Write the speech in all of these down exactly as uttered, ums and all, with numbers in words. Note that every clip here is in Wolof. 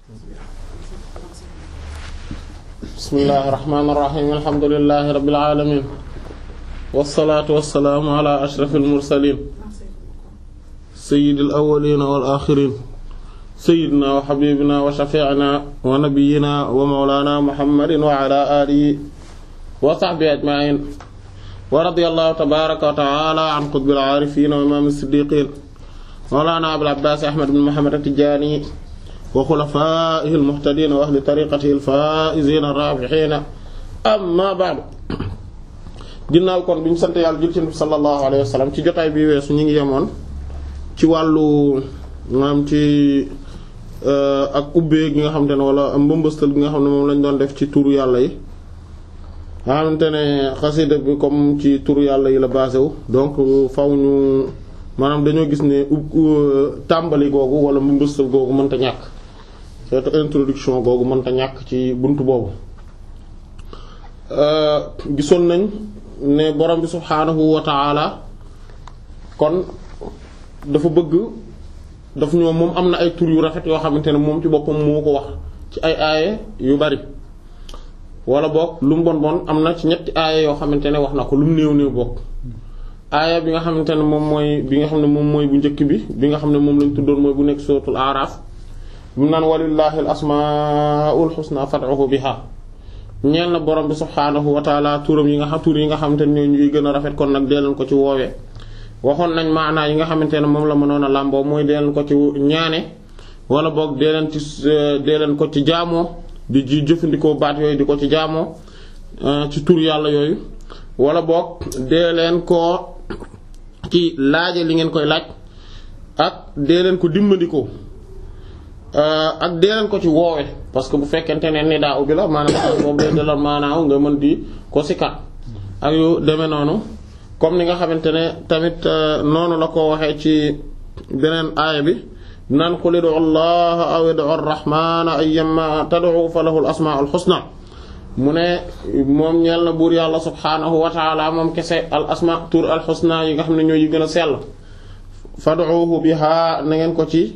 bismillahir rahmanir rahim alhamdulillahi rabbil alamin wassalaatu wassalaamu ala ashrafil mursaliin sayyidil awwaliina wal aaxiriin sayyidinaa wa habiibinaa wa shafii'inaa wa nabiyyinaa wa mawlaanaa muhammadin wa ala aalihi wa sahbihi ajma'iin wa radiyallahu tabaaraka wa ta'aalaa an qutbil aarifiin wa imaamil siddiiqiin mawlaanaa abil abbaas ahmad bin muhammad at-tijaani wa xulafaa'ihil muhtadiin wa ahli tariiqatihil faa'iziina raabihiina amma ba'du. ginnaaw kon bi ñu sant yàlla jul ci nabi sallallahu alayhi wa sallam ci jotaay bi weesu ñu ngi yemoon ci wàllu maanaam ci ak ubbee gi nga xamante ne wala mbëmbëstal gi nga xam ne moom lañ doon def ci turu yàlla yi nga xamante ne xasida bi comme ci turu yàlla yi la basé wu donc faw ñu maanaam dañoo gis ne tàmbali googu wala mbëmbëstal googu mënta ñàkk cette introduction googu mënta ñàkk ci buntu boobu. gisoon nañ ne borom bi subhaanahu wa ta'ala kon dafa bëgg daf ñoo moom am na ay tur yu rafet yoo xamante ne moom ci boppam moo ko wax ci ay aaye yu bari wala boog lu mu bon bon am na ci ñetti aaye yoo xamante ne wax na ko lu mu néew néew bokk aaya bi nga xamante ne moom mooy bi nga xam ne moom mooy bu njëkk bi bi nga xam ne moom lañ tuddoon mooy bu nekk suratul A'raf mu naan walillahi al asmaul husna fad'uhu biha ñeel na borom bi subhaanahu wa taala turam yi nga xam tur yi nga xamante ne ñoo ñuy gën a rafet kon nag dee leen ko ci woowee waxoon nañ maanaa yi nga xamante ne moom la mënoon a làmboo mooy dee leen ko ci ñaane wala boog dee leen ci dee leen ko ci jaamoo di ji jëfandikoo baat yooyu di ko ci jaamoo ci tur yàlla yooyu wala boog dee leen ko ci laaje li ngeen koy laaj ak dee leen ko dimbandikoo ak dee leen ko ci woowe parce que bu fekkente ne ni daa ubbi la maanaam boobu day dalal maanaaw nga mën di ko sikkat ak yu demee noonu comme ni nga xamante ne tamit noonu la ko waxee ci beneen aaya bi naan qul ud'u allaha aw ud'u ar-rahmana ayyamma tad'u falahu al-asma'ul husna mu ne moom ñeel na buur yàlla subhaanahu wa ta'ala moom kese al asma tur al husna yi nga xam ne ñoo yi gën a sell fad'uhu biha na ngeen ko ci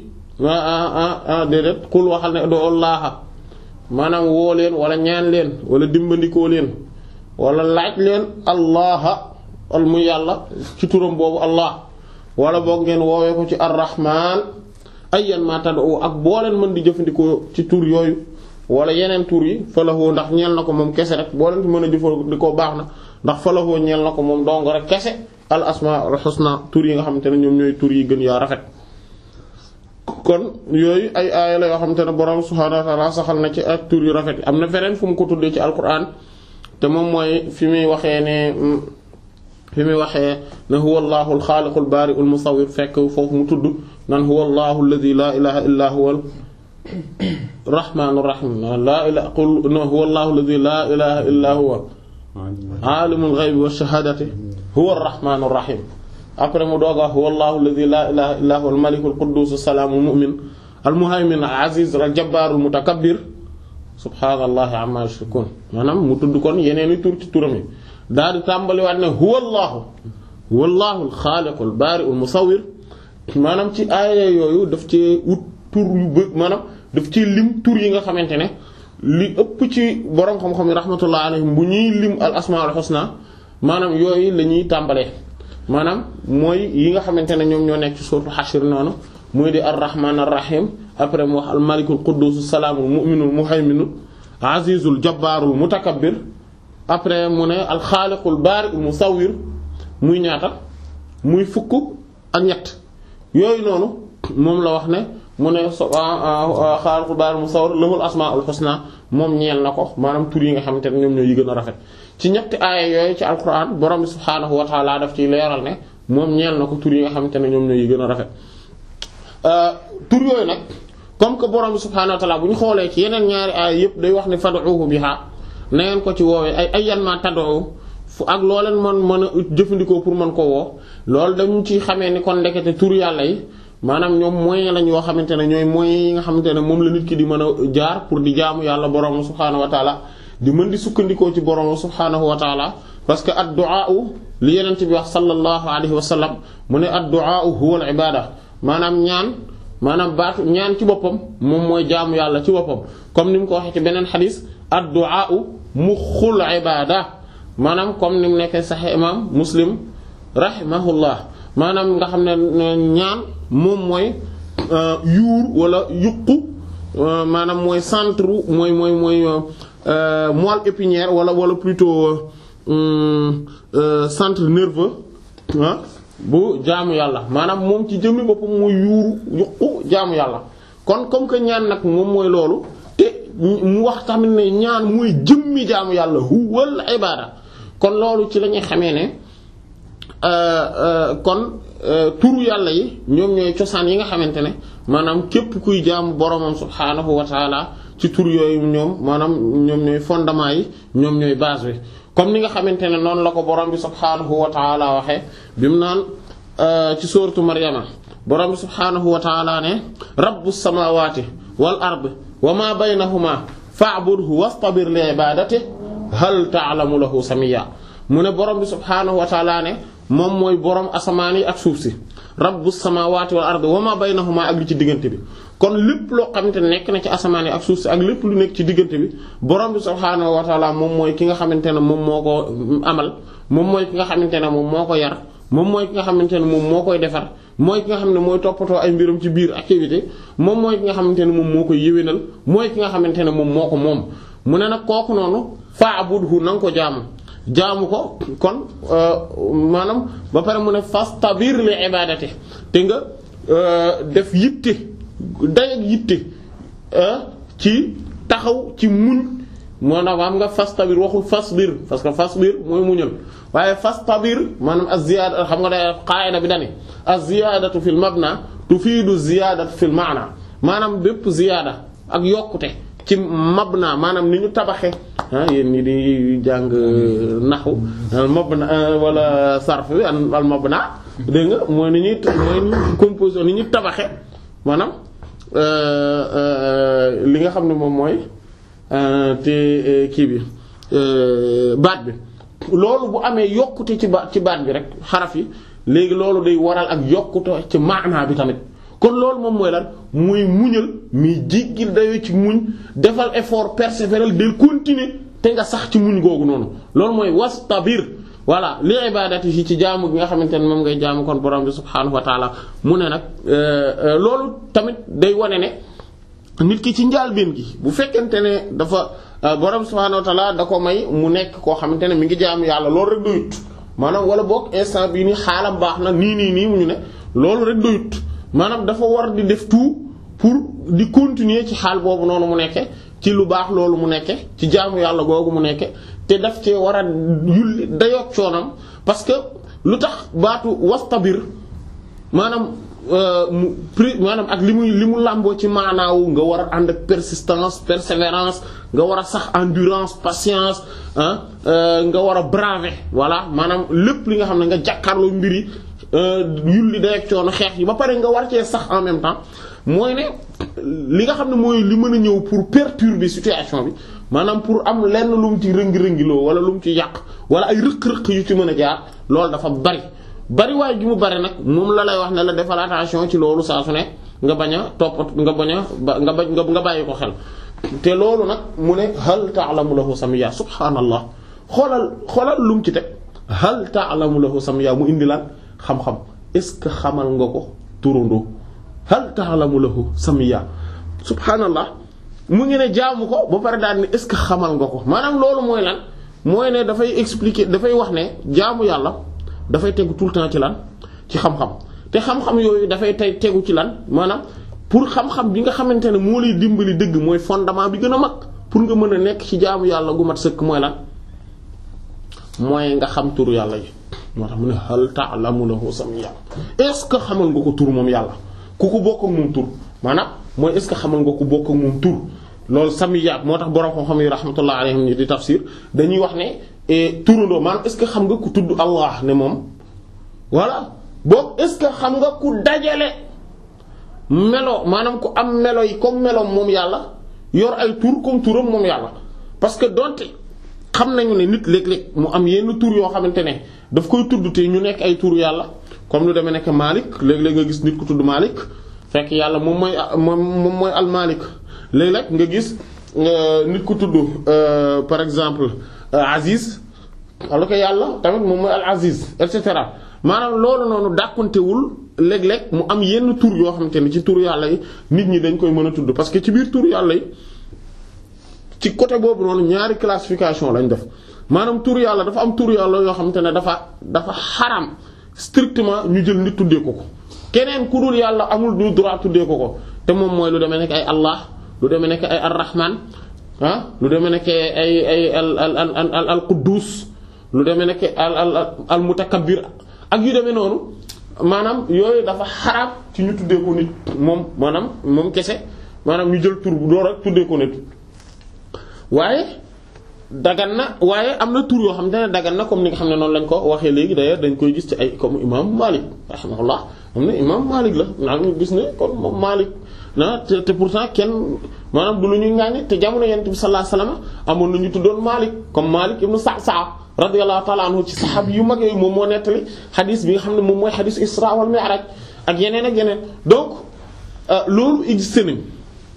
ah déedéet qul waxal ne ud'u allaha maanaam woo leen wala ñaan leen wala dimbandikoo leen wala laaj leen allaha al muy yàlla ci turam boobu allah wala boog ngeen woowee ko ci ar-rahman ayyan ma tad'u ak boo leen mën di jëfandikoo ci tur yooyu wala yeneen tur yi falahoo ndax ñeel na ko moom kese rek boo leen fi mën a jëfandikoo baax na ndax falahoo ñeel na ko moom dong rek kese al asmaul husna tur yi nga xamante ne ñoom ñooy tur yi gën yaa rafet. kon yooyu ay aaya la yoo xamante ne borom subhaanahu wa ta'ala saxal na ci ak tur yu rafet am na feneen fu mu ko tuddee ci alquran te moom mooy fi muy waxee ne fi muy waxee ne huwa allahu alxaaliqu albaari'u almusawwir fekk foofu mu tudd nan huwa allahu alladhi la ilaha illa huwa rahmaanu rahim laa ilaaha qul huwa allahu alladhi laa ilaaha illaa huwa aalimul ghaybi wash-shahaadati huwa ar-rahmaanu rahim après mu doog a huwa allahu alladhi laa ilaaha illaa huwa al-malikul quddus as-salaamul mu'min al-muhaymin al-aziz al-jabbaarul mutakabbir subhaanallahi amma yushrikuun maanaam mu tudd kon yeneen i tur ci turam yi daal di tàmbaliwaat ne huwa allahu huwa allahu al-xaaliqu al-baari'u al-musawwir maanaam ci aaya yooyu daf ci wut tur yu bëgg maanaam daf ci lim tur yi nga xamante ne li ëpp ci borom xam-xam yi rahmatullah alayhim bu ñuy lim al asmaul husna maanaam yooyu la ñuy tàmbalee maanaam mooy yi nga xamante ne ñoom ñoo nekk ci sourate Hashr noonu muy di ar-rahman ar-rahim après mu wax al malikul quddus salaamul mu'minul muhayminul azizul jabbarul mutakabbir après mu ne al xaaliqul baari'ul musawwir muy ñaata muy fukk ak ñett yooyu noonu moom la wax ne mu ne xaaliqul baari'ul musawwir lahul asmaa'ul husna moom ñeel na ko maanaam tur yi nga xamante ne ñoom ñoo yi gën a rafet ci ñetti aaya yooyu ci alquran borom bi subhaanahu wa ta'ala daf ciy leeral ne moom ñeel na ko tur yi nga xamante ne ñoom ñoo yi gën a rafet tur yooyu nag comme que borom bi subhaanahu wa ta'ala bu ñu xoolee ci yeneen ñaari aaya yépp day wax ne fad'uuhu biha na ngeen ko ci woowee ay ayyan ma tad'u fu ak loo leen mën mën a jëfandikoo pour mën ko woo loolu dañu ci xamee ni kon ndekete tur yàlla yi maanaam ñoom moyen lañ yoo xamante ne ñooy moyens yi nga xamante ne moom la nit ki di mën a jaar pour di jaamu yàlla borom subhaanahu wa ta'ala di mën di sukkandikoo ci borom subhaanahu wa ta'ala parce que ad-du'a li yenent bi wax sallallahu alayhi wa sallam mu ne ad-du'a huwa al-ibada maanaam ñaan maanaam baatu ñaan ci boppam moom mooy jaamu yàlla ci boppam comme ni mu ko waxee ci beneen xadis ad-du'a muxul ibada maanaam comme ni mu nekkee Sahih imam Muslim rahimahullah maanaam nga xam ne ñaan moom mooy yuur wala yuqu maanaam mooy centre mooy mooy mooy moelle épinière wala wala plutôt centre nerveux ah bu jaamu yàlla maanaam moom ci jëmmi boppam mooy yuuru yuqu jaamu yàlla kon comme que ñaan nag moom mooy loolu te mu wax tamit ne ñaan mooy jëmmi jaamu yàlla huwal ibada kon loolu ci la ñuy xamee ne kon turu yàlla yi ñoom ñooy cosaan yi nga xamante ne maanaam képp kuy jaamu boromam subhaanahu wa taala ci tur yooyu ñoom maanaam ñoom ñooy fondement yi ñoom ñooy base bi comme ni nga xamante ne noonu la ko borom bi subhaanahu wa taala waxee bi mu naan ci sooratu Maryama borom bi subhaanahu wa taala ne rabbus samawati wal ardi wa ma baynahuma fa'budhu wastabir li ibadati hal ta'lamu lahu samiyya mu ne borom bi subhaanahu wa taala ne moom mooy borom asamaan yi ak suuf si rabbus samawati wal ardi wa ma baynahuma ak li ci diggante bi kon lépp loo xamante ne nekk na ci asamaan yi ak suuf si ak lépp lu nekk ci diggante bi borom bi subhaanahu wa taala moom mooy ki nga xamante ne moom moo ko amal moom mooy ki nga xamante ne moom moo ko yar moom mooy ki nga xamante ne moom moo koy defar mooy ki nga xam ne mooy toppatoo ay mbiram ci biir activité moom mooy ki nga xamante ne moom moo koy yéwénal mooy ki nga xamante ne moom moo ko moom mu ne nag kooku noonu fa'budhu na nga ko jaamu jaamu ko kon maanaam ba pare mu ne fastabir li ibadati te nga def yitte day ak yitte ci taxaw ci muñ moo na am nga fastabir waxul fasbir parce que fasbir mooy muñal waaye fastabir maanaam az-ziyaada xam nga da qaida bi dani az-ziyaadatu fil mabna tufiidu ziyaadatu fil maana maanaam bépp ziyaada ak yokkute ci mabna maanaam ni ñu tabaxe ah yéen ñi di jàng naxu mabna wala sarf bi al mabna dégg nga mooy ni ñuy mooy ni composition ni ñu tabaxe maanaam li nga xam ne moom mooy te kii bi baat bi loolu bu amee yokkute ci baat ci baat bi rek xaraf yi léegi loolu day waral ak yokkute ci maanaa bi tamit kon loolu moom mooy lan muy muñal mi jiggil dayoo ci muñ defal effort persévérer del continuer te nga sax ci muñ googu noonu loolu mooy wastabir voilà li ibadati yi ci jaamu gi nga xamante ne moom ngay jaamu kon borom bi subhaanahu wa taala mu ne nag loolu tamit day wane ne nit ki ci njaalbeen gi bu fekkente ne dafa borom subhaanahu wa taala da ko may mu nekk koo xamante ne mi ngi jaamu yàlla loolu rek doyut maanaam wala boog instant bii nii xaalam baax na nii nii nii mu ñu ne loolu rek doyut maanaam dafa war di def tout pour di continuer ci xaal boobu noonu mu nekke ci lu baax loolu mu nekke ci jaamu yàlla googu mu nekke te daf cee war a yulli dayoog coonam parce que lu tax baatu wastabir maanaam mu pri maanaam ak li muy li mu làmboo ci maanaawu nga war a ànd ak persistance persévérance nga war a sax endurance patience ah nga war a braver voilà maanaam lépp li nga xam ne nga jàkkaarloo mbiri yulli dayoog coono xeex yi ba pare nga war cee sax en même temps mooy ne li nga xam ne mooy li mën a ñëw pour perturber situation bi maanaam pour am lenn lu mu ci rëngi-rëngiloo wala lu mu ci yàq wala ay rëq-rëq yu ci mën a jaar loolu dafa bari bari waaye gi mu bari nag moom la lay wax ne la defal attention ci loolu saa su ne nga bañ a topp nga bañ a nga bañ nga bàyyi ko xel te loolu nag mu ne hal ta'lamu lahu samiyya subhaanallah xoolal xoolal lu mu ci teg hal ta'lamu lahu samiyya mu indi lan xam-xam est-ce que xamal nga ko turandoo hal ta'lamu lahu samiyya subhaanallah mu ngi ne jaamu ko ba pare daal ni est-ce que xamal nga ko maanaam loolu mooy lan mooy ne dafay expliquer dafay wax ne jaamu yàlla dafay tegu tout le temps ci lan ci xam-xam te xam-xam yooyu dafay tey tegu ci lan maanaam pour xam-xam bi nga xamante ne moo lay dimbali dëgg mooy fondement bi gën a mag pour nga mën a nekk ci jaamu yàlla gu mat sëkk mooy lan mooy nga xam turu yàlla yi moo tax mu ne hal ta'lamu lahu samiyya est-ce que xamal nga ko tur moom yàlla ku ko bokk ak moom tur maanaam mooy est-ce que xamal nga ko bokk ak moom tur loolu samiyya moo tax borom xam-xam yi rahmatullah alayhim ñi di tafsir dañuy wax ne turandoo maanaam est-ce que xam nga ku tudd Allah ne moom voilà boog est-ce que xam nga ku dajale melo maanaam ku am melo yi comme meloom moom yàlla yor ay tur comme turam moom yàlla parce que donte xam nañu ne nit léeg-léeg mu am yenn tur yoo xamante ne daf koy tudd te ñu nekk ay tur yàlla comme lu demee nekk Malik léeg-léeg nga gis nit ku tudd Malik fekk yàlla moom mooy moom moom mooy almalik léeg-léeg nga gis nit ku tudd par exemple Aziz alors que yàlla tamit moom mooy al Aziz et cetera maanaam loolu noonu dàkkantewul léeg-léeg mu am yenn tur yoo xamante ne ci tur yàlla yi nit ñi dañ koy mën a tudd parce que ci biir tur yàlla yi ci côté boobu noonu ñaari classification lañ def maanaam tur yàlla dafa am tur yàlla yoo xamante ne dafa dafa xaram strictement ñu jël nit tuddee ko ko keneen ku dul yàlla amul du droit tuddee ko ko te moom mooy lu demee nekk ay Allah lu demee nekk ay ar-Rahman ah lu demee nekk ay ay al al al al Quddus lu demee nekk al al al Mutakabbir ak yu demee noonu maanaam yooyu dafa xaraam ci ñu tuddee ko nit moom maanaam moom kese maanaam ñu jël tur bu door ak tuddee ko nit waaye dagan na waaye am na tur yoo xam ne dagan na comme ni nga xam ne noonu lañ ko waxee léegi d'ailleurs dañ koy gis ci ay comme imam Malik rahimahullah am na imam Malik la naa ñu gis ne kon moom Malik na te te pourtant kenn maanaam du lu ñuy ngaañe te jamono Yonent bi sallallahu alayhi wasallam amoon na ñu tuddoon Malik comme Malik ibn Sa'sa'a radiyallahu ta'ala anhu ci saxaaba yu mag yooyu moom moo nettali xadis bi nga xam ne moom mooy xadis Isra wal Mi'raj ak yeneen ak yeneen donc loolu existe nañ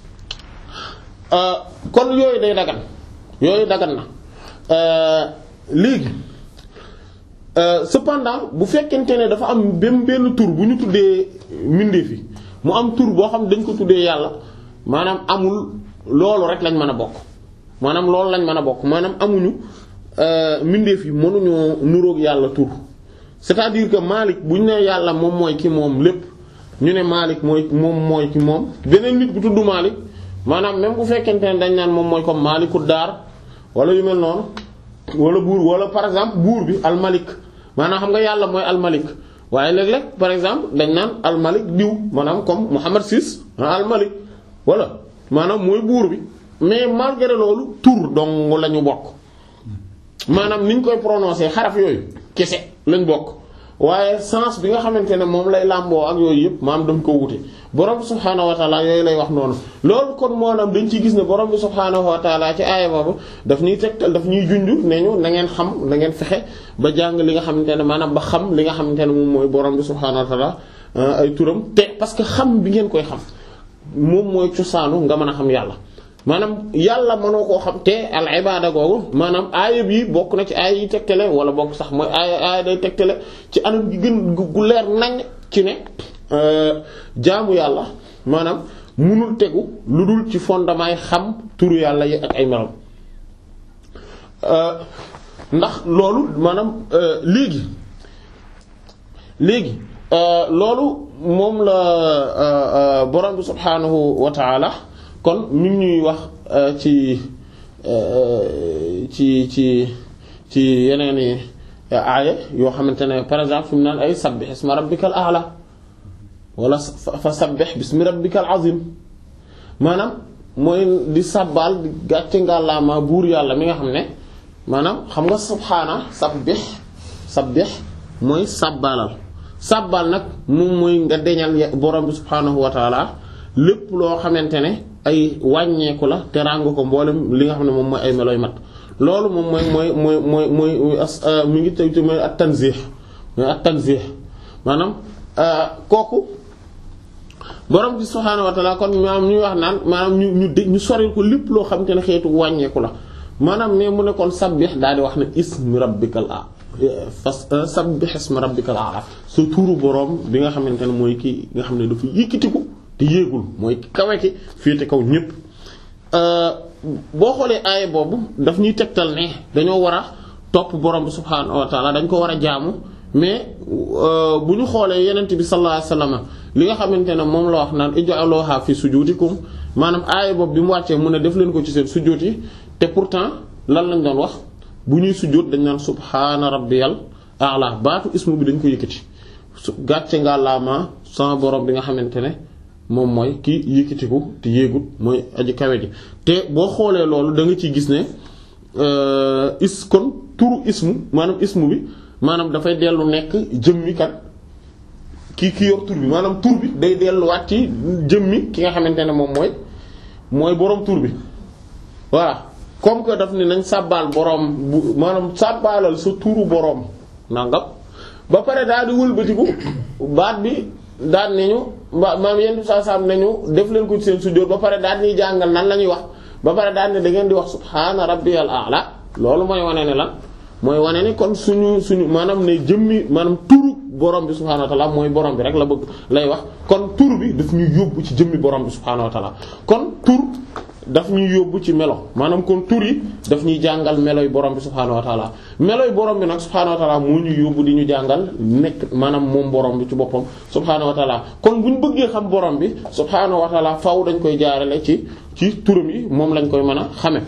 kon yooyu day dagan yooyu dagan na léegi cependant bu fekkente ne dafa am benn benn tur bu ñu tuddee mbindeef yi mu am tur boo xam dañ ko tuddee yàlla maanaam amul loolu rek lañ mën a bokk maanaam loolu lañ mën a bokk maanaam amuñu mbindeef yi mënuñoo nuroog yàlla tur c'est-à-dire que Malik bu ñu nee yàlla moom mooy ki moom lépp ñu ne Malik mooy moom mooy ki moom beneen nit bu tudd Malik maanaam même bu fekkente ne dañ naan moom mooy comme Malikud Daar wala yu mel noonu wala buur wala par exemple buur bi al-Malik maanaam xam nga yàlla mooy al-Malik waaye léeg-léeg par exemple dañ naan al-Malik diw maanaam comme Muhammad Sis al-Malik wala maanaam mooy buur bi mais malgré loolu tur dong lañu bokk maanaam niñ koy prononcer xaraf yooyu kese lañ bokk waaye sens bi nga xamante ne moom lay làmboo ak yooyu yëpp maam dañ ko wute borom bi subhaanahu wa taala yooyu lay wax noonu loolu kon maanaam dañ ciy gis ne borom bi subhaanahu wa taala ci aaya boobu daf ñuy tegtal daf ñuy junj ne ñu na ngeen xam na ngeen fexe ba jàng li nga xamante ne maanaam ba xam li nga xamante ne moom mooy borom bi subhaanahu wa taala ay turam te parce que xam bi ngeen koy xam moom mooy cosaanu nga mën a xam yàlla maanaam yàlla mënoo koo xam te al ibaada googu maanaam aaya bi bokk na ci aaya yi tegtale wala bokk sax mooy aaya aaya day tegtale ci anam gi gën gu leer nañ ci ne jaamu yàlla maanaam munul tegu lu dul ci fondement yi xam turu yàlla yi ak ay melam ndax loolu maanaam léegi léegi loolu moom la borom bi subhaanahu wa ta'ala kon mi ngi ñuy wax ci ci ci ci yeneen i aaya yoo xamante ne par exemple fi mu naan ay sabbih isma rabbikal a'la wala fa sabbih bismi rabbikal azim maanaam mooy di sabbal di gàcce ngàllaama buur yàlla mi nga xam ne maanaam xam nga subhaana sabbih sabbih mooy sabbalal sabbal nag moom mooy nga deñal borom bi subhaanahu wa taala lépp loo xamante ne ay wàññeeku la te ràng ko mboolem li nga xam ne moom mooy ay melooy mat loolu moom mooy mooy mooy mooy mooy mi ngi teg mooy at tanzih mooy at tanzih maanaam kooku borom bi subhaanahu wa ta'ala kon maanaam ñuy wax naan maanaam ñu ñu dé ñu soril ko lépp loo xamante ne xeetu wàññeeku la maanaam mais mu ne kon sabbih daal di wax ne ismi rabbikal a fas sabbih ismi rabbikal a'la sa tuuru borom bi nga xamante ne mooy kii nga xam ne dafa yëkkatiku te yéegul mooy kawe ki féete kaw ñépp boo xoolee aaya boobu daf ñuy tegtal ne dañoo war a topp borom bi subhaanahu wa ta'ala dañ ko war a jaamu mais bu ñu xoolee yenent bi sallallahu alayhi wasallam li nga xamante ne moom la wax naan ij'aluha fi sujudikum maanaam aaya boobu bi mu wàccee mu ne def leen ko ci seen sujjóot yi te pourtant lan lañ doon wax bu ñuy sujjóot dañ naan subhaana rabbiyal a'la baatu ismu bi dañ ko yëkkati gàcce nga laama sama borom bi nga xamante ne moom mooy kii yëkkatiku te yéegut mooy aji kawe ji te boo xoolee loolu da nga ciy gis ne is kon turu ismu maanaam ismu bi maanaam dafay dellu nekk jëmmi kat ki ki yor tur bi maanaam tur bi day delluwaat ci jëmmi ki nga xamante ne moom mooy mooy boroom tur bi voilà comme que daf ne nañ sàbbaal boroom bu maanaam sàbbaalal sa turu boroom nangam ba pare daal di wëlbatiku baat bi daan nañu ba maam yenn saa saa nañu def leen ko ci seen sujjóot ba pare daan ñuy jàngal nan la ñuy wax ba pare daan ne da ngeen di wax subhaana rabbiyal a'la loolu mooy wane ne lan mooy wane ni kon suñu suñu maanaam ne jëmmi maanaam turu borom bi subhaanahu wa ta'ala mooy borom bi rek la bëgg lay wax kon tur bi daf ñuy yóbbu ci jëmmi borom bi subhaanahu wa ta'ala kon tur daf ñuy yóbbu ci melo maanaam kon tur yi daf ñuy jàngal meloy borom bi subhaanahu wa ta'ala meloy borom bi nag subhaanahu wa ta'ala moo ñuy yóbbu di ñu jàngal nekk maanaam moom borom bi ci boppam subhaanahu wa ta'ala kon bu ñu bëggee xam borom bi subhaanahu wa ta'ala faaw dañ koy jaarale ci ci turam yi moom lañ koy mën a xame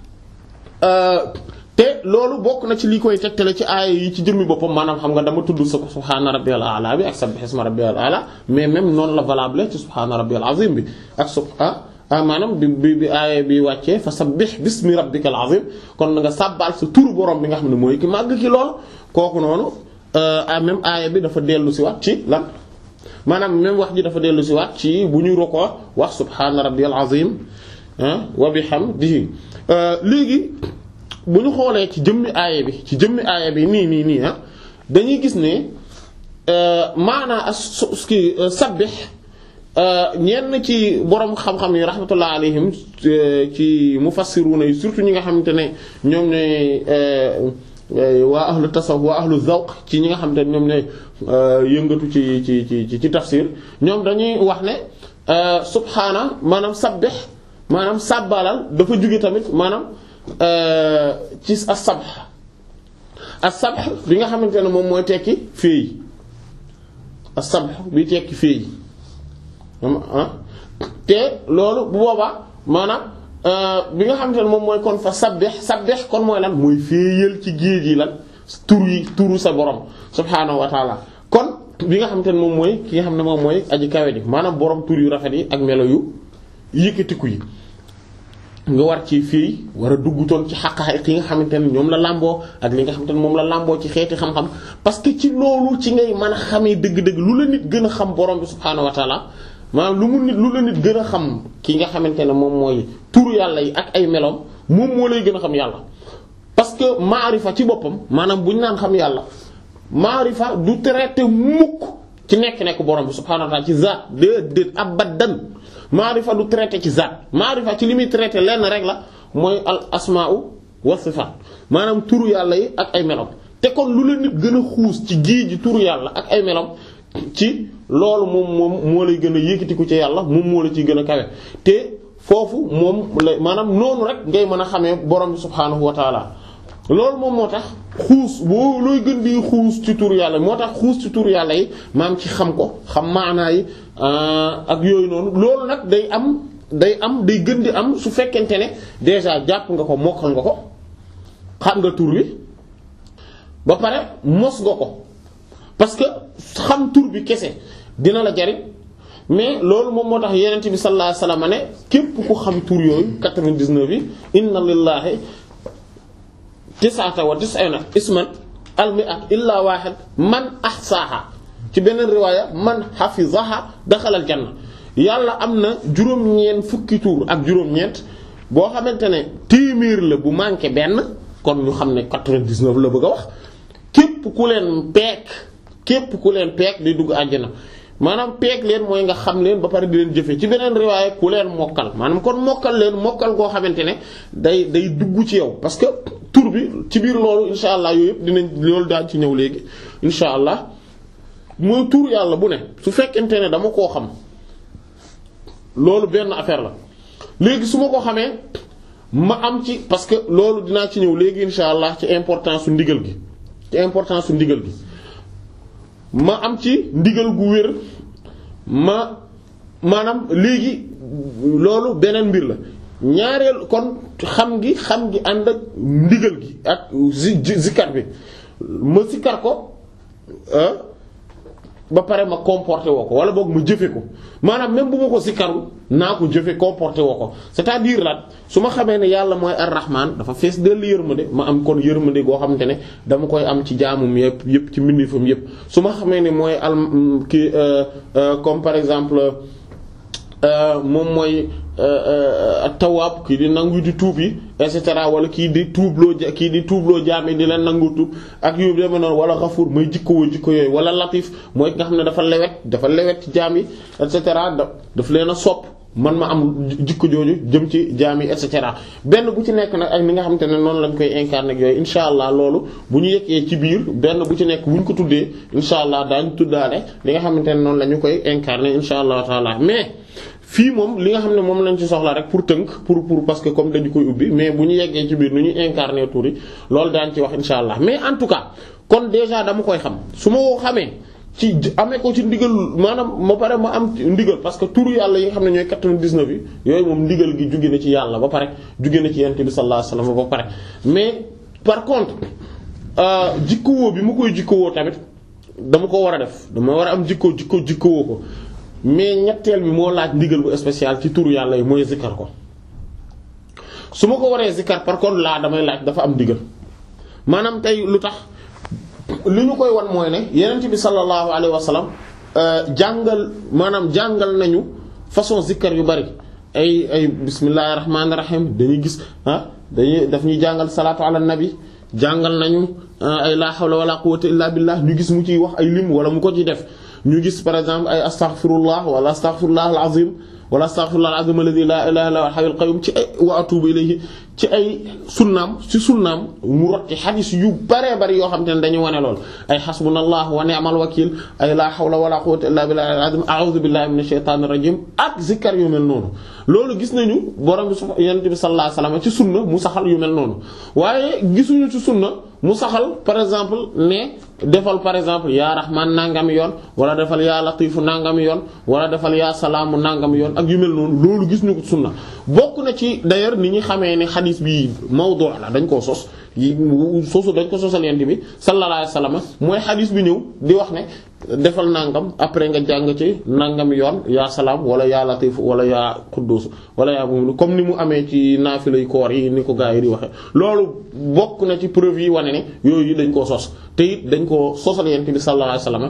te loolu bokk na ci li koy tegtale ci aaya yi ci jëmmi boppam maanaam xam nga dama tudd sa subhaana rabbiyal a'la bi ak sabbih isma rabbiyal a'la mais même noonu la valable ci subhaana rabbiyal azim bi ak subha ah maanaam bi bi bi aaya bi wàccee fa sabbih bismi rabbikal azim kon na nga sàbbaal sa turu borom bi nga xam ne mooy ki màgg ki lool kooku noonu ah même aaya bi dafa dellu si waat ci lan maanaam même wax ji dafa dellu si waat ci bu ñu roko wax subhaana rabbiyal azim wa bihamdihi léegi bu ñu xoolee ci jëmmi aaya bi ci jëmmi aaya bi nii nii nii ah dañuy gis ne maanaa as ki sabbih ñenn ci borom xam-xam yi rahmatullah alayhim ci mufassiruna yi surtout ñi nga xamante ne ñoom ñooy waa ahlu tasawuf waa ahlu zawq ci ñi nga xamante ne ñoom ñooy yëngatu ci ci ci ci tafsir ñoom dañuy wax ne subhaana maanaam sabbih maanaam sàbbalal dafa jóge tamit maanaam ci as-sabh as-sabh bi nga xamante ne moom mooy tekki féey as-sabh bi tekki féey te loolu bu boobaa maanaam bi nga xamante ne moom mooy kon fa sabbih sabbih kon mooy lan mooy féeyal ci géej yi lan tur yi turu sa borom subhaanahu wa taala kon bi nga xamante ne moom mooy ki nga xam ne moom mooy aji kawe ji maanaam borom tur yu rafet yi ak melo yu yëkkatiku yi nga war ci fii war a duggutoon ci xaqaayiq yi nga xamante ne ñoom la làmboo ak li nga xamante ne moom la làmboo ci xeeti xam-xam parce que ci loolu ci ngay mën a xamee dëgg-dëgg lu la nit gën a xam borom bi subhaanahu wa taala maanaam lu mu nit lu la nit gën a xam ki nga xamante ne moom mooy turu yàlla yi ak ay meloom moom moo lay gën a xam yàlla. parce que maarifa ci boppam maanaam bu ñu naan xam yàlla maarifa du traité mukk ci nekk-nekk borom bi subhaanahu wa taala ci zaat déedéet abadan maarifa du traité ci zaat maarifa ci li muy traité lenn rek la mooy al asmaa'u wa sifaat maanaam turu yàlla yi ak ay meloom te kon lu la nit gën a xuus ci géej gi turu yàlla ak ay meloom ci loolu moom moom moo lay gën a yëkkatiku ci yàlla moom moo la ciy gën a kawe te foofu moom la maanaam noonu rek ngay mën a xamee borom bi subhaanahu wa taala loolu moom moo tax xuus boo looy gën di xuus ci turu yàlla moo tax xuus ci turu yàlla yi maam ci xam ko xam maanaa yi ak yooyu noonu loolu nag day am day am day gën di am su fekkente ne déjà jàpp nga ko mokkal nga ko xam nga tur bi ba pare mos nga ko parce que xam tur bi kese dina la jariñ mais loolu moom moo tax yenent bi sallallahu alayhi wasallam ne képp ku xam tur yooyu quatre-vingt-dix-neuf yi inna lillahi tis'ata wa tis'ina isman al-mi'at illa wahid man ahsaha ci beneen riwaaya man hafizaha daxalal janna yàlla am na juróom-ñeent fukki tur ak juróom-ñeent boo xamante ne téeméer la bu manqué benn kon ñu xam ne quatre-vingt-dix-neuf la bëgg a wax képp ku leen peek képp ku leen peek di dugg àjjana maanaam peek leen mooy nga xam leen ba pare di leen jëfee ci beneen riwaaya ku leen mokkal maanaam kon mokkal leen mokkal goo xamante ne day day dugg ci yow parce que tur bi ci biir loolu insha allah yooyu yëpp dinañ loolu daal ci ñëw léegi insha allah mooy tur yàlla bu ne su fekkente ne dama koo xam loolu benn affaire la léegi su ma ko xamee ma am ci parce que loolu dinaa ci ñëw léegi insha allah ci importance su ndigal gi ci importance su ndigal gi ma am ci ndigal gu wér ma maanaam léegi loolu beneen mbir la ñaareel kon xam gi xam gi ànd ak ndigal gi ak zikar bi ma zikar ko ba pare ma comporté woo ko wala boog ma jëfe ko maanaam même bu ma ko zikaru naa ko jëfe comporté woo ko c'est-à-dire la su ma xamee ne yàlla mooy ar-rahman dafa fees dell yërmande ma am kon yërmande goo xamante ne dama koy am ci jaamum yépp yépp ci mbindeefam yépp su ma xamee ne mooy al ki comme par exemple moom mooy tawaab kii di nangu di tuub yi et cetera wala kii di tuubloo kii di tuubloo jaam yi di leen nangu tuub ak yu demee noonu wala xafuur mooy jikko woo jikko yooyu wala latif mooy nga xam ne dafa lewet dafa lewet ci jaam yi et cetera daf leen a sopp man ma am jikko jooju jëm ci jaam yi et cetera benn bu ci nekk nag ak ni nga xamante ne noonu lañ koy incarner ak yooyu insha allah loolu bu ñu yeggee ci biir benn bu ci nekk bu ñu ko tuddee insha allah daañu tuddaale li nga xamante ne noonu la ñu koy incarner insha allah taala mais fii moom li nga xam ne moom lañ ci soxla rek pour tënk pour pour parce que comme dañu koy ubbi mais bu ñu yeggee ci biir nu ñuy incarner tur yi loolu daañu ci wax insha allah mais en tout cas kon déjà dama koy xam su ma ko xamee. ci amee ko ci ndigal maanaam ma pare ma am ndigal parce que turu yàlla yi nga xam ne ñooy quatre-vingt-dix-neuf yi yooyu moom ndigal gi jóge na ci yàlla ba pare jóge na ci yonent bi sallallahu alayhi wasallam ba pare mais par contre jikkowoo bi mu koy jikkowoo tamit dama ko war a def dama war a am jikko jikko jikkowoo ko mais ñetteel bi moo laaj ndigal bu spécial ci turu yàlla yi mooy zikkar ko su ma ko waree zikkar par contre laa damay laaj dafa am ndigal maanaam tey lu tax li ñu koy wan mooy ne yenent bi sallallahu alayhi wa sallam jàngal maanaam jàngal nañu façon zikkar yu bari ay ay bismillahir rahmanir rahim dañuy gis ah dañuy daf ñuy jàngal salaatu ala nabi jàngal nañu ay la hawla wala quwwata illa billah ñu gis mu ciy wax ay lim wala mu ko ci def ñu gis par exemple ay astaghfirullah wala astaghfirullah al azim wala astaghfirullah al azim alladhi la ilaha illa huwa al hayyul qayyum ci ay wa atubu ilayhi ci ay sunnaam ci sunnaam mu rot ci xadis yu baree bari yoo xam te ne dañu wane lool ay xasbunallah wa ni'mal wakil ay la hawla wala quwwata illa billahi al-azim a'udhu billahi minash shaitanir rajim ak zikkar yu mel noonu loolu gis nañu borom bi yonent bi sallallahu alayhi wasallam ci sunna mu saxal yu mel noonu waaye gisuñu ci sunna mu saxal par exemple ne defal par exemple yaa rahman nangami yoon wala defal yaa latifu nangami yoon wala defal yaa salaamu nangami yoon ak yu mel noonu loolu gis ñu ko sunna bokk na ci d'ailleurs ni ñu xamee ne xadis bi mawdu la dañ koo sos yi sosu dañ ko sosal yent bi sallallahu alayhi wasallam mooy xadis bi ñëw di wax ne defal nangam après nga jàng ci nangam yoon yaa salaam wala yaa latif wala yaa quddus wala yaa mu'min comme ni mu amee ci naafilay koor yi ni ko gaa yi di waxe loolu bokk na ci preuve yi wane ne yooyu dañ koo sos te it dañ koo sosal yent bi sallallahu alayhi wasallam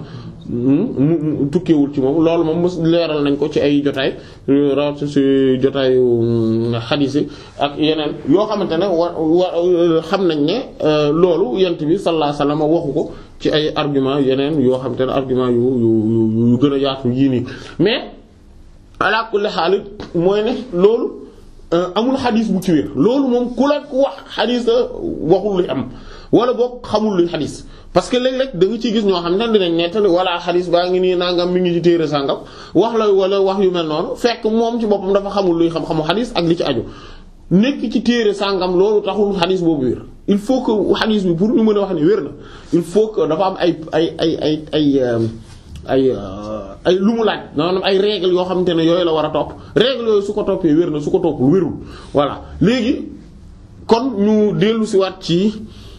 mu tukkeewul ci moom loolu moom mos leeral nañ ko ci ay jotaay rawat ci jotaayu xadiis yi ak yeneen yoo xamante ne wa wa xam nañ ne loolu yent bi sallallahu alayhi wasallam waxu ko ci ay argument yeneen yoo xamante ne argument yu yu yu gën a yaatu yii nii mais ala kulli xaal mooy ne loolu amul xadiis bu ci wér loolu moom ku la ku wax xadiis la waxul luy am wala boog xamul luy xadiis parce que léeg-léeg da nga ciy gis ñoo xam ne dinañ nettali wala xadiis baa ngi nii nangam mi ngi ci téere sàngam wax la wala wax yu mel noonu fekk moom ci boppam dafa xamul luy xam-xamu xadiis ak li ci aju nekk ci téere sàngam loolu taxul xadiis boobu wér il faut que xadiis bi pour ñu mën a wax ni wér na il faut que dafa am ay ay ay ay ay ay ay lu mu laaj maanaam ay règles yoo xamante ne yooyu la war a topp règles yooyu su ko toppee wér na su ko toppul wérul voilà léegi kon ñu dellu si waat ci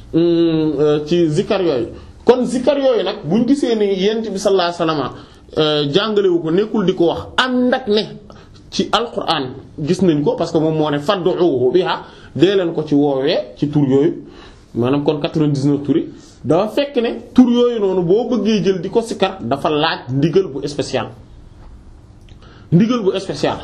ci zikkar yooyu kon zikkar yooyu nag buñ gisee ni yent bi sallallahu alayhi wasallam jàngalewu ko nekkul di ko wax ànd ak ne ci alquran gis nañ ko parce que moom moo ne fad'uhu biha dee leen ko ci woowee ci tur yooyu maanaam kon quatre-vingt-dix-neuf tur yi dafa fekk ne tur yooyu noonu boo bëggee jël di ko sikkar dafa laaj ndigal bu spécial ndigal bu spécial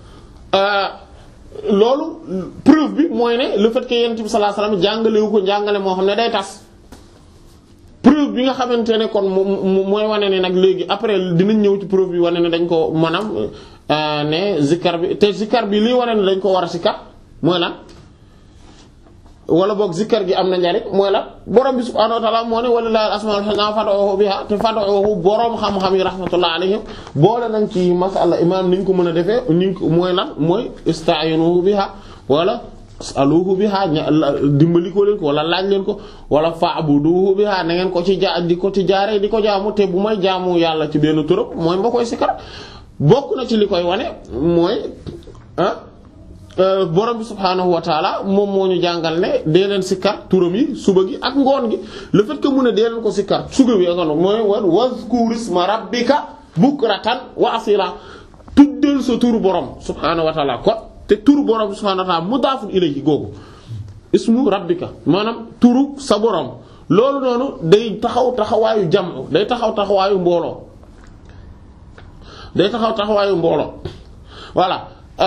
loolu preuve bi mooy ne le fait que yonent bi sallallahu alayhi wasallam jàngalewu ko jàngale moo xam ne day tas preuve bi nga xamante ne kon mooy wane ne nag léegi après dinañ ñëw ci preuve bi wane ne dañ ko maanaam ne zikkar bi te zikkar bi liy wane ne dañ ko war a sikkar mooy lan wala boog zikkar gi am na njariñ mooy lan borom bi subhaanahu wa ta'ala moo ne walillahi al-asmaa'ul husnaa fad'uuhu bihaa te fad'uuhu borom xam-xam yi rahmatullahi alayhim boole nañ ci masala imaam ni ñu ko mën a defee ni ko mooy lan mooy ista'iinuhu bihaa wala as'aluhu bihaa dimbali ko leen ko wala laaj leen ko wala fa'buduhu bihaa na ngeen ko ci ja di ko ci jaaree di ko jaamu te bu may jaamu yàlla ci benn turam mooy ma koy sikkar bokk na ci li koy wane mooy ah. borom bi subhaanahu wa taala moom moo ñu jàngal ne dee leen sikkar turam yi suba gi ak ngoon gi le fait que mu ne dee leen ko sikkar suba bi ak ngoon mooy wan wazkur isma rabbika bukratan wa asila tuddeel sa turu borom subhaanahu wa taala kon te turu borom bi subhaanahu wa taala mudaafun ilayhi googu ismu rabbika maanaam turu sa borom loolu noonu day taxaw taxawaayu jamu day taxaw taxawaayu mbooloo day taxaw taxawaayu mbooloo voilà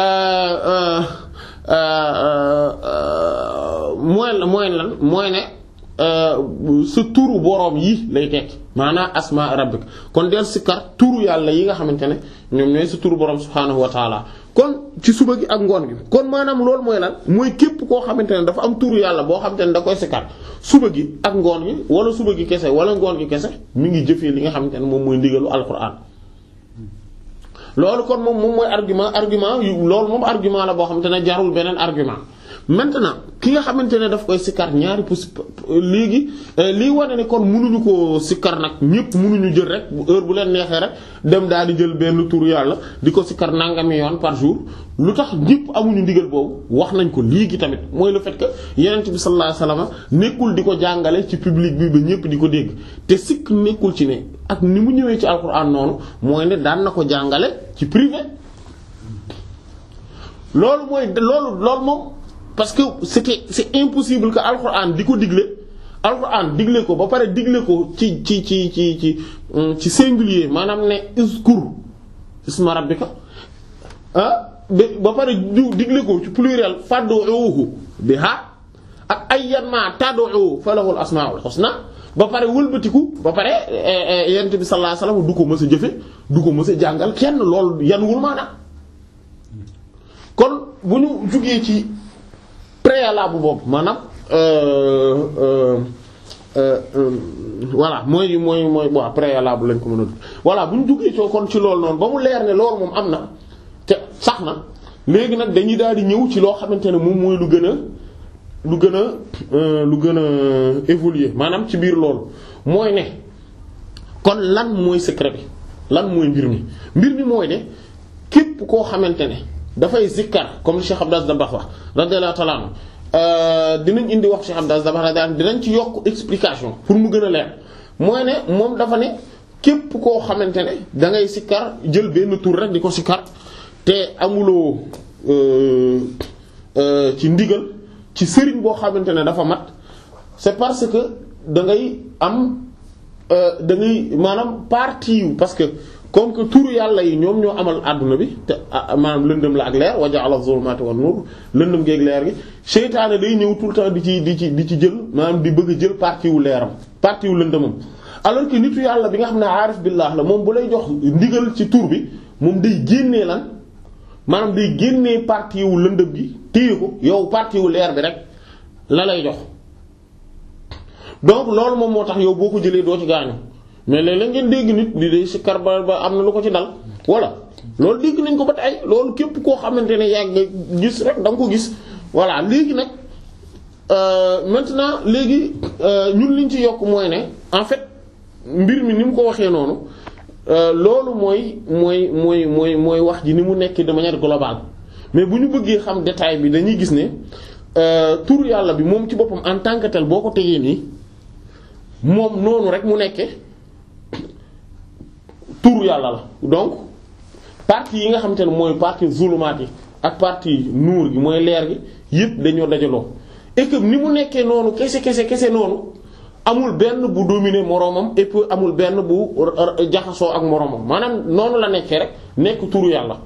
mooy mooy lan mooy ne sa turu boroom yi lay tekki maanaam asma rabbik kon del sikkar turu yàlla yi nga xamante ne ñoom ñooy sa turu boroom subhaanahu wa taala kon ci suba gi ak ngoon gi kon maanaam loolu mooy lan mooy képp koo xamante ne dafa am turu yàlla boo xamante ne da koy sikkar suba gi ak ngoon gi wala suba gi kese wala ngoon gi kese mi ngi jëfee li nga xamante ne moom mooy ndigalu alquran loolu kon moom moom mooy argument argument yu loolu moom argument la boo xamante ne jarul beneen argument maintenant ki nga xamante ne daf koy sikkar ñaari possi léegi lii wane ne kon mënuñu ko sikkar nag ñëpp mënuñu jël rek heure bu leen neexee rek dem daal di jël benn tur yàlla di ko sikkar nangami yoon par jour lu tax ñëpp amuñu ndigal boobu wax nañ ko léegi tamit mooy le fait que yonent bi sallallahu alayhi wasallam nekkul di ko jàngale ci public bi ba ñëpp di ko dégg te sikk nekkul ci ne ak ni mu ñëwee ci alxuraan noonu mooy ne daan na ko jàngale ci privé loolu mooy loolu loolu moom. parce que c'était c'est impossible que alxuraan di ko digle alxuraan digle ko ba pare digle ko ci ci ci ci ci ci singulier maanaam ne uzkur isma rabbika ah ba pare digle ko ci pluriel fad'uhu biha ak ayyan ma tad'u falahul asmaul husna ba pare wëlbatiku ba pare yonent bi sallallahu alayhi wasallam du ko mës a jëfe du ko mës a jàngal kenn loolu yanuwul maanaam kon bu ñu jugee ci préalable boobu maanaam voilà mooy mooy mooy bon préalable lañ ko mën a dugg voilà bu ñu duggee coo kon ci loolu noonu ba mu leer ne loolu moom am na te sax na léegi nag dañuy daal di ñëw ci loo xamante ne moom mooy lu gën a lu gën a lu gën a évoluer maanaam ci biir loolu mooy ne kon lan mooy secret bi lan mooy mbir mi mbir mi mooy ne képp koo xamante ne dafay zikkar comme li Cheikh Abdou Dabakh wax radiyallahu ta'ala anhu dinañ indi wax Cheikh Abdou Dabakh radiyallahu dinañ ci yokk explication pour mu gën a leer mooy ne moom dafa ne képp koo xamante ne da ngay sikkar jël benn tur rek di ko sikkar te amuloo ci ndigal ci sëriñ boo xamante ne dafa mat c'est parce que da ngay am da ngay maanaam partie yu parce que comme que turu yàlla yi ñoom ñoo amal àdduna bi te maanaam lëndëm la ak leer wa ja'ala az-zulumati wan-nur lëndëm geeg leer gi seytaane day ñëw tout le temps di ci di ci di ci jël maanaam di bëgg a jël partie wu leeram partie wu lëndëmam alors que nitu yàlla bi nga xam ne aarif billah la moom bu lay jox ndigal ci tur bi moom day génnee lan maanaam day génnee partie wu lëndëm gi téye ko yow partie wu leer bi rek la lay jox donc loolu moom moo tax yow boo ko jëlee doo ci gaañu mais léeg-léeg ngeen dégg nit di day sikkar ba ba am na lu ko ci dal voilà loolu dégg nañ ko ba tey loolu képp koo xamante ne yaa ngi gis rek da nga ko gis voilà léegi nag maintenant léegi ñun liñ ci yokk mooy ne en fait mbir mi ni mu ko waxee noonu loolu mooy mooy mooy mooy mooy wax ji ni mu nekk de manière globale mais bu ñu bëggee xam détail bi dañuy gis ne turu yàlla bi moom ci boppam en tant que tel boo ko tegee nii moom noonu rek mu nekkee turu yàlla la donc partie yi nga xamante ne mooy partie zulumaat yi ak partie nuur gi mooy leer gi yépp dañoo dajaloo et que ni mu nekkee noonu kese kese kese noonu amul benn bu dominer moroomam et puis amul benn bu jaxasoo ak moroomam maanaam noonu la nekkee rek nekk turu yàlla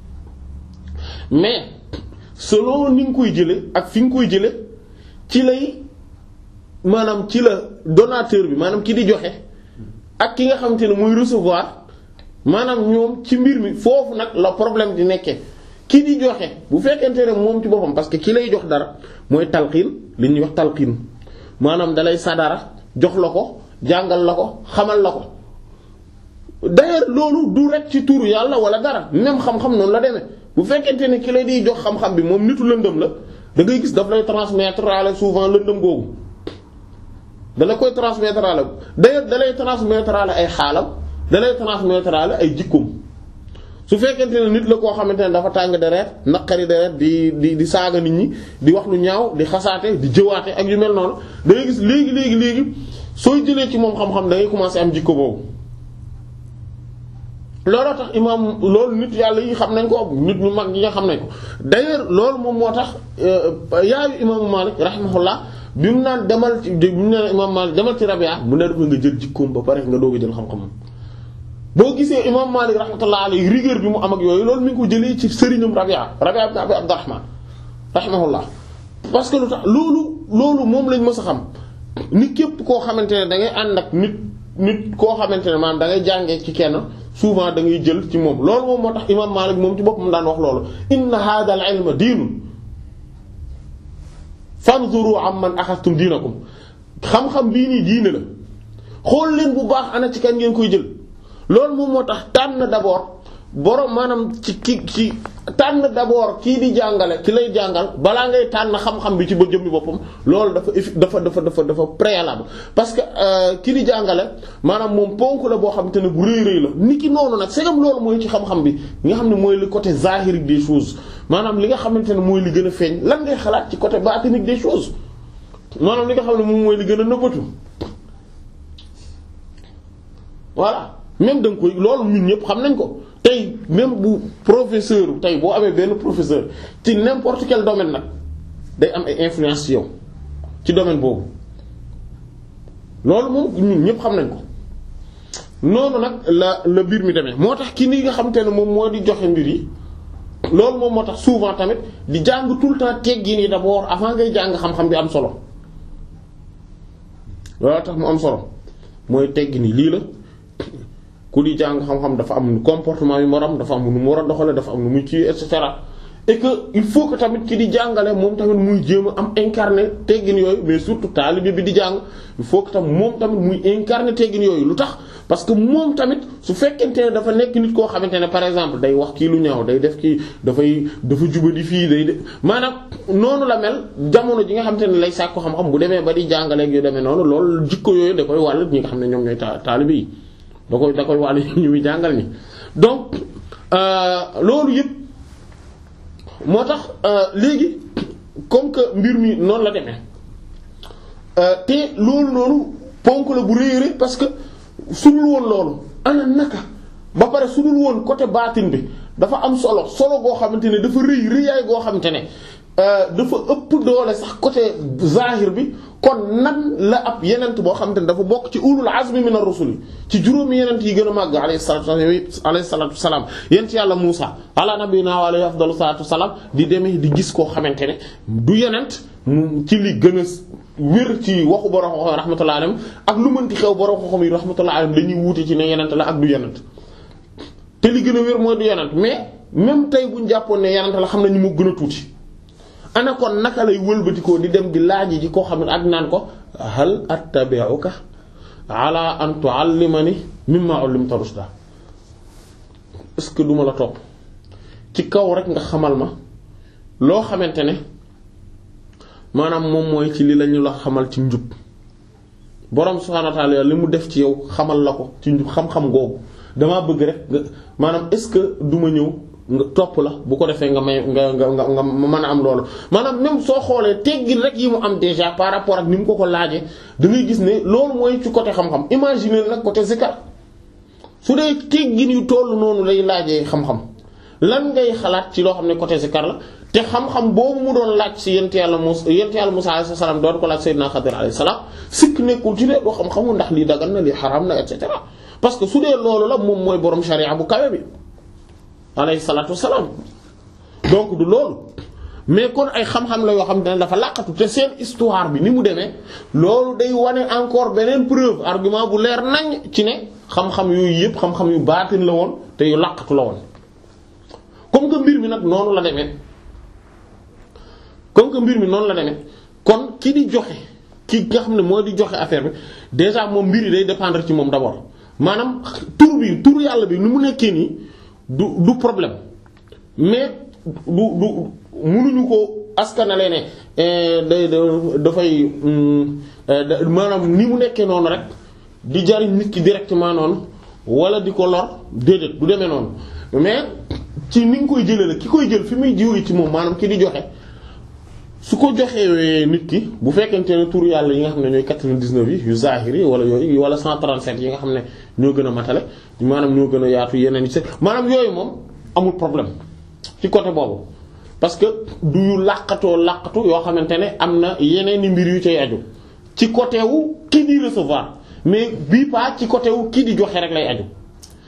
mais selon ni nga koy jële ak fi nga koy jële ci lay maanaam ci la donateur bi maanaam ki di joxe ak ki nga xamante ne muy recevoir maanaam ñoom ci mbir mi foofu nag la problème di nekkee ki di joxe bu fekkente ne moom ci boppam parce que ki lay jox dara mooy talqiin li ñuy wax talqiin maanaam dalay sadara jox la ko jàngal la ko xamal la ko d'ailleurs loolu du rek ci turu yàlla wala dara même xam-xam noonu la demee bu fekkente ne ki lay di jox xam-xam bi moom nitu lëndëm la da ngay gis daf lay transmettre ale souvent lëndëm googu da la koy transmettre ale d'ailleurs da lay transmettre ale ay xaalam da lay transmettre ale ay jikkoom su fekkente ne nit la koo xamante ne dafa tàng deret naqari deret di di di saaga nit ñi di wax lu ñaaw di xasaate di jëwaate ak yu mel noonu da ngay gis léegi léegi léegi sooy jëlee ci moom xam-xam da ngay commencer am jikko boobu. looloo tax imaam loolu nit yàlla yi xam nañ ko nit ñu mag ñi nga xam nañ ko d'ailleurs loolu moom moo tax yaayu imaamu Maalik rahimahullah bi mu naan demal ci bi mu naan imaam Maalik demal ci Rabi'a mu ne def nga jël jikkoom ba pare nga doog a jël xam-xamam boo gisee imam Malik rahmatullah alayhi rigueur bi mu am ak yooyu loolu mi ngi ko jëlee ci sëriñam Rabia Rabia ibn Abi Abdurrahman rahimahullah parce que lu tax loolu loolu moom lañ mës a xam nit képp koo xamante ne da ngay ànd ak nit nit koo xamante ne maanaam da ngay jàngee ci kenn souvent da ngay jël ci moom loolu moom moo tax imam Malik moom ci boppam daan wax loolu inna hadha al ilma diinun fanzuru amman axastum diinakum xam-xam bii nii diine la xool leen bu baax ana ci kan ngeen koy jël loolu moom moo tax tànn d'abord borom maanaam ci ki ci tànn d'abord kii di jàngale ki lay jàngal balaa ngay tànn xam-xam bi ci ba jëmmi boppam loolu dafa dafa dafa dafa dafa préalable parce que kii di jàngale maanaam moom ponk la boo xamante ne bu rëy rëy la ni ki noonu nag segam loolu mooy ci xam-xam bi nga xam ne mooy le côté zahirique des choses maanaam li nga xamante ne mooy li gën a feeñ lan ngay xalaat ci côté batinique des choses maanaam li nga xam ne moom mooy li gën a nëbbatu voilà même da nga koy loolu ñun ñëpp xam nañ ko tey même bu professeur tey boo amee benn professeur ci n'importe quel domaine nag day am ay influence ci yow ci domaine boobu loolu moom ñun ñëpp xam nañ ko noonu nag la la mbir mi demee moo tax ki ni nga xamante ne moom moo di joxe mbir yi loolu moom moo tax souvent tamit di jàng tout le temps teggin yi d'abord avant ngay jàng xam-xam bi am solo loolu tax mu am solo mooy teggin yi lii la ku di jàng xam-xam dafa am comportement yu moram dafa am nu mu war a doxale dafa am nu muy ci et cetera et que il faut que tamit ki di jàngale moom tamit muy jéem a am incarné teggin yooyu mais surtout taalibe bi di jàng il faut que tamit moom tamit muy incarné teggin yooyu lu tax parce que moom tamit su fekkente ne dafa nekk nit koo xamante ne par exemple day wax kii lu ñaaw day def kii dafay dafa jubadi fii day de maanaam noonu la mel jamono ji nga xamante ne lay sàkku xam-xam bu demee ba di jàngaleeg yu demee noonu loolu jikko yooyu da koy wàll ñi nga xam ne ñoom ñooy taalibe yi da koy da koy wàll ñu muy jàngal ni donc loolu yëpp moo tax léegi comme que mbir mi noonu la demee te loolu noonu ponk la bu rëy rëy parce que sudul woon loolu ana naka ba pare sudul woon côté baatin bi dafa am solo solo goo xamante ne dafa rëy rëyaay goo xamante ne dafa ëpp doole sax côté zahir bi kon nan la ab yenent boo xamante ne dafa bokk ci ulul azmi min ar-rusul ci juróomi yenent yi gën a màgg alayhi salatu alayhi salatu wassalam yent yàlla Muusa ala nabiyina wa alayhi afdalu salatu wassalam di demee di gis koo xamante ne du yenent mu ci li gën a wér ci waxu borom xoxo rahmatullahi alayhim ak lu mënti xew borom xoxo yi rahmatullahi alayhim dañuy wuute ci ne yenent la ak du yenent te li gën a wér mooy du yenent mais même tey buñ jàppoon ne yenent la xam nañu mu gën a tuuti ana kon naka lay wëlbatikoo di dem di laaj ji koo xam ne ak naan ko hal attabi'uka ala an tu'allimani mimma 'ullimta rushda est-ce que duma la topp ci kaw rek nga xamal ma loo xamante ne maanaam moom mooy ci li lañu la xamal ci njub borom subhanahu wa ta'ala li mu def ci yow xamal la ko ci njub xam-xam googu damaa bëgg rek nga maanaam est-ce que duma ñëw nga topp la bu ko defee nga may nga nga nga nga mën a am loolu maanaam même soo xoolee teggin rek yi mu am déjà par rapport ak ni mu ko ko laajee da ngay gis ne loolu mooy ci côté xam-xam imaginer nag côté zikar su dee teggin yu toll noonu lay laajee xam-xam lan ngay xalaat ci loo xam ne côté zikar la te xam-xam boobu mu doon laaj ci yent yàlla Musa yent yàlla Musa alayhi salaam doon ko laaj Seydina Xadir alayhi salaam sikk nekkul ci ne doo xam-xamu ndax lii dagan na lii xaraam na et cetera parce que su dee loolu la moom mooy borom sharia bu kawe bi alayhi salaatu wassalaam donc du loolu mais kon ay xam-xam la yoo xam ne dafa làqatu te seen histoire bi ni mu demee loolu day wane encore beneen preuve argument bu leer nañ ci ne xam-xam yooyu yëpp xam-xam yu baatin la woon te yu làqatu la woon comme que mbir mi nag noonu la demee comme que mbir mi noonu la demee kon ki di joxe ki nga xam ne moo di joxe affaire bi déjà moom mbir yi day dépendre ci moom d'abord maanaam tur bi tur yàlla bi ni mu nekkee nii du du problème mais du du mënuñu ko askanale ne day dafay maanaam ni mu nekkee noonu rek di jariñ nit ki directement noonu wala di ko lor déedéet du demee noonu mais ci ni nga koy jëlee la ki koy jël fi muy jiw ci moom maanaam ki di joxe su ko joxee nit ki bu fekkente ne tur yàlla yi nga xam ne ñooy quatre-vingt-dix-neuf yi yu zahiri wala yooyu wala cent trente-sept yi nga xam ne ñoo gën a matale maanaam ñoo gën a yaatu yeneen yi maanaam yooyu moom amul problème ci côté boobu parce que du yu làqatoo làqatu yoo xamante ne am na yeneen i mbir yu cay aju ci côté wu ki di recevoir mais bii pas ci côté wu ki di joxe rek lay aju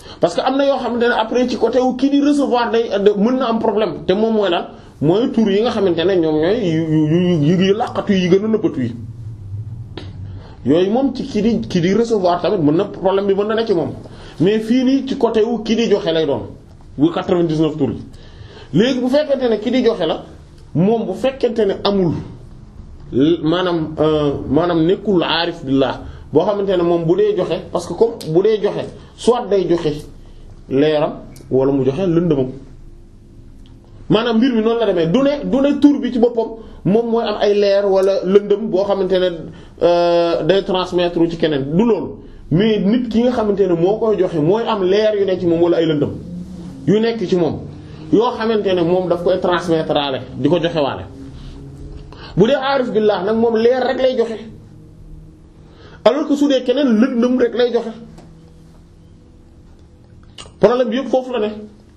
parce que am na yoo xamante ne après ci côté wu kii di recevoir day mën na am problème te moom mooy lan mooy tur yi nga xamante ne ñoom ñooy yu yu yu laqatu yi gën a nëbbatu yi yooyu moom ci kii di kii di recevoir tamit mën na problème bi mën na ne ci moom mais fii nii ci côté wu kii di joxe lay doon bu quatre-vingt-dix-neuf tur yi léegi bu fekkente ne kii di joxe la moom bu fekkente ne amul maanaam maanaam nekkul aarif billah boo xamante ne moom bu dee joxe parce que comme bu dee joxe soit day joxe leeram wala mu joxe lëndëmam maanaam mbir mi noonu la demee du ne du ne tur bi ci boppam moom mooy am ay leer wala lëndëm boo xamante ne day transmettre ci keneen du loolu mais nit ki nga xamante ne moo koy joxe mooy am leer yu nekk ci moom wala ay lëndëm yu nekk ci moom yoo xamante ne moom daf koy transmettre aale di ko joxe waale bu dee aarif billah nag moom leer rek lay joxe alors que su dee keneen lëndëm rek lay joxe problème bi yëpp foofu la ne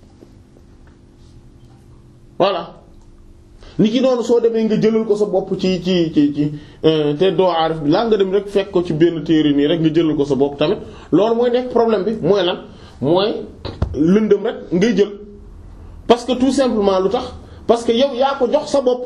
voilà ni ki noonu soo demee nga jëlal ko sa bopp ci ci ci ci te doo aarif billah nga dem rek fekk ko ci benn téere nii rek nga jëlal ko sa bopp tamit loolu mooy nekk problème bi mooy lan mooy lëndëm rek ngay jël parce que tout simplement lu tax parce que yow yaa ko jox sa bopp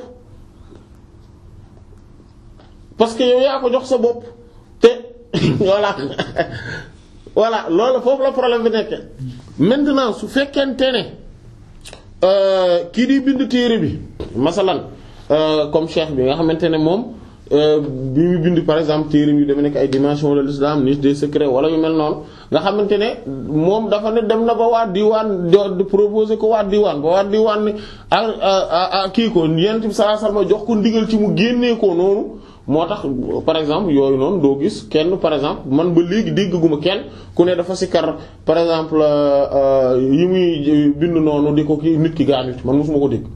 parce que yow yaa ko jox sa bopp te voilà voilà loolu foofu la problème bi nekk maintenant su fekkente ne kii di bind téere bi masalan comme cheikh bi nga xamante ne moom bi mu bind par exemple téere bi dama nekk ay dimensions de l'islam niche des secrets wala yu mel noonu nga xamante ne moom dafa ne dem na ba waa diwaan di proposer ko waa diwaan ba waa diwaan ne ah kii ko yent bi sallallahu alayhi wasallam jox ko ndigal ci mu génnee ko noonu moo tax par exemple yooyu noonu doo gis kenn par exemple man ba léegi dégguma kenn ku ne dafa sikkar par exemple yi muy bind noonu di ko ki nit ki gaañu man mosuma ko dégg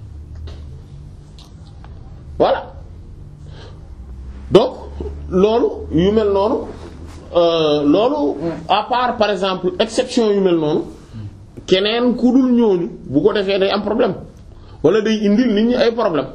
voilà donc loolu yu mel noonu loolu à part par exemple exception yu mel noonu keneen ku dul ñooñu bu ko defee day am problème wala day indil nit ñi ay problème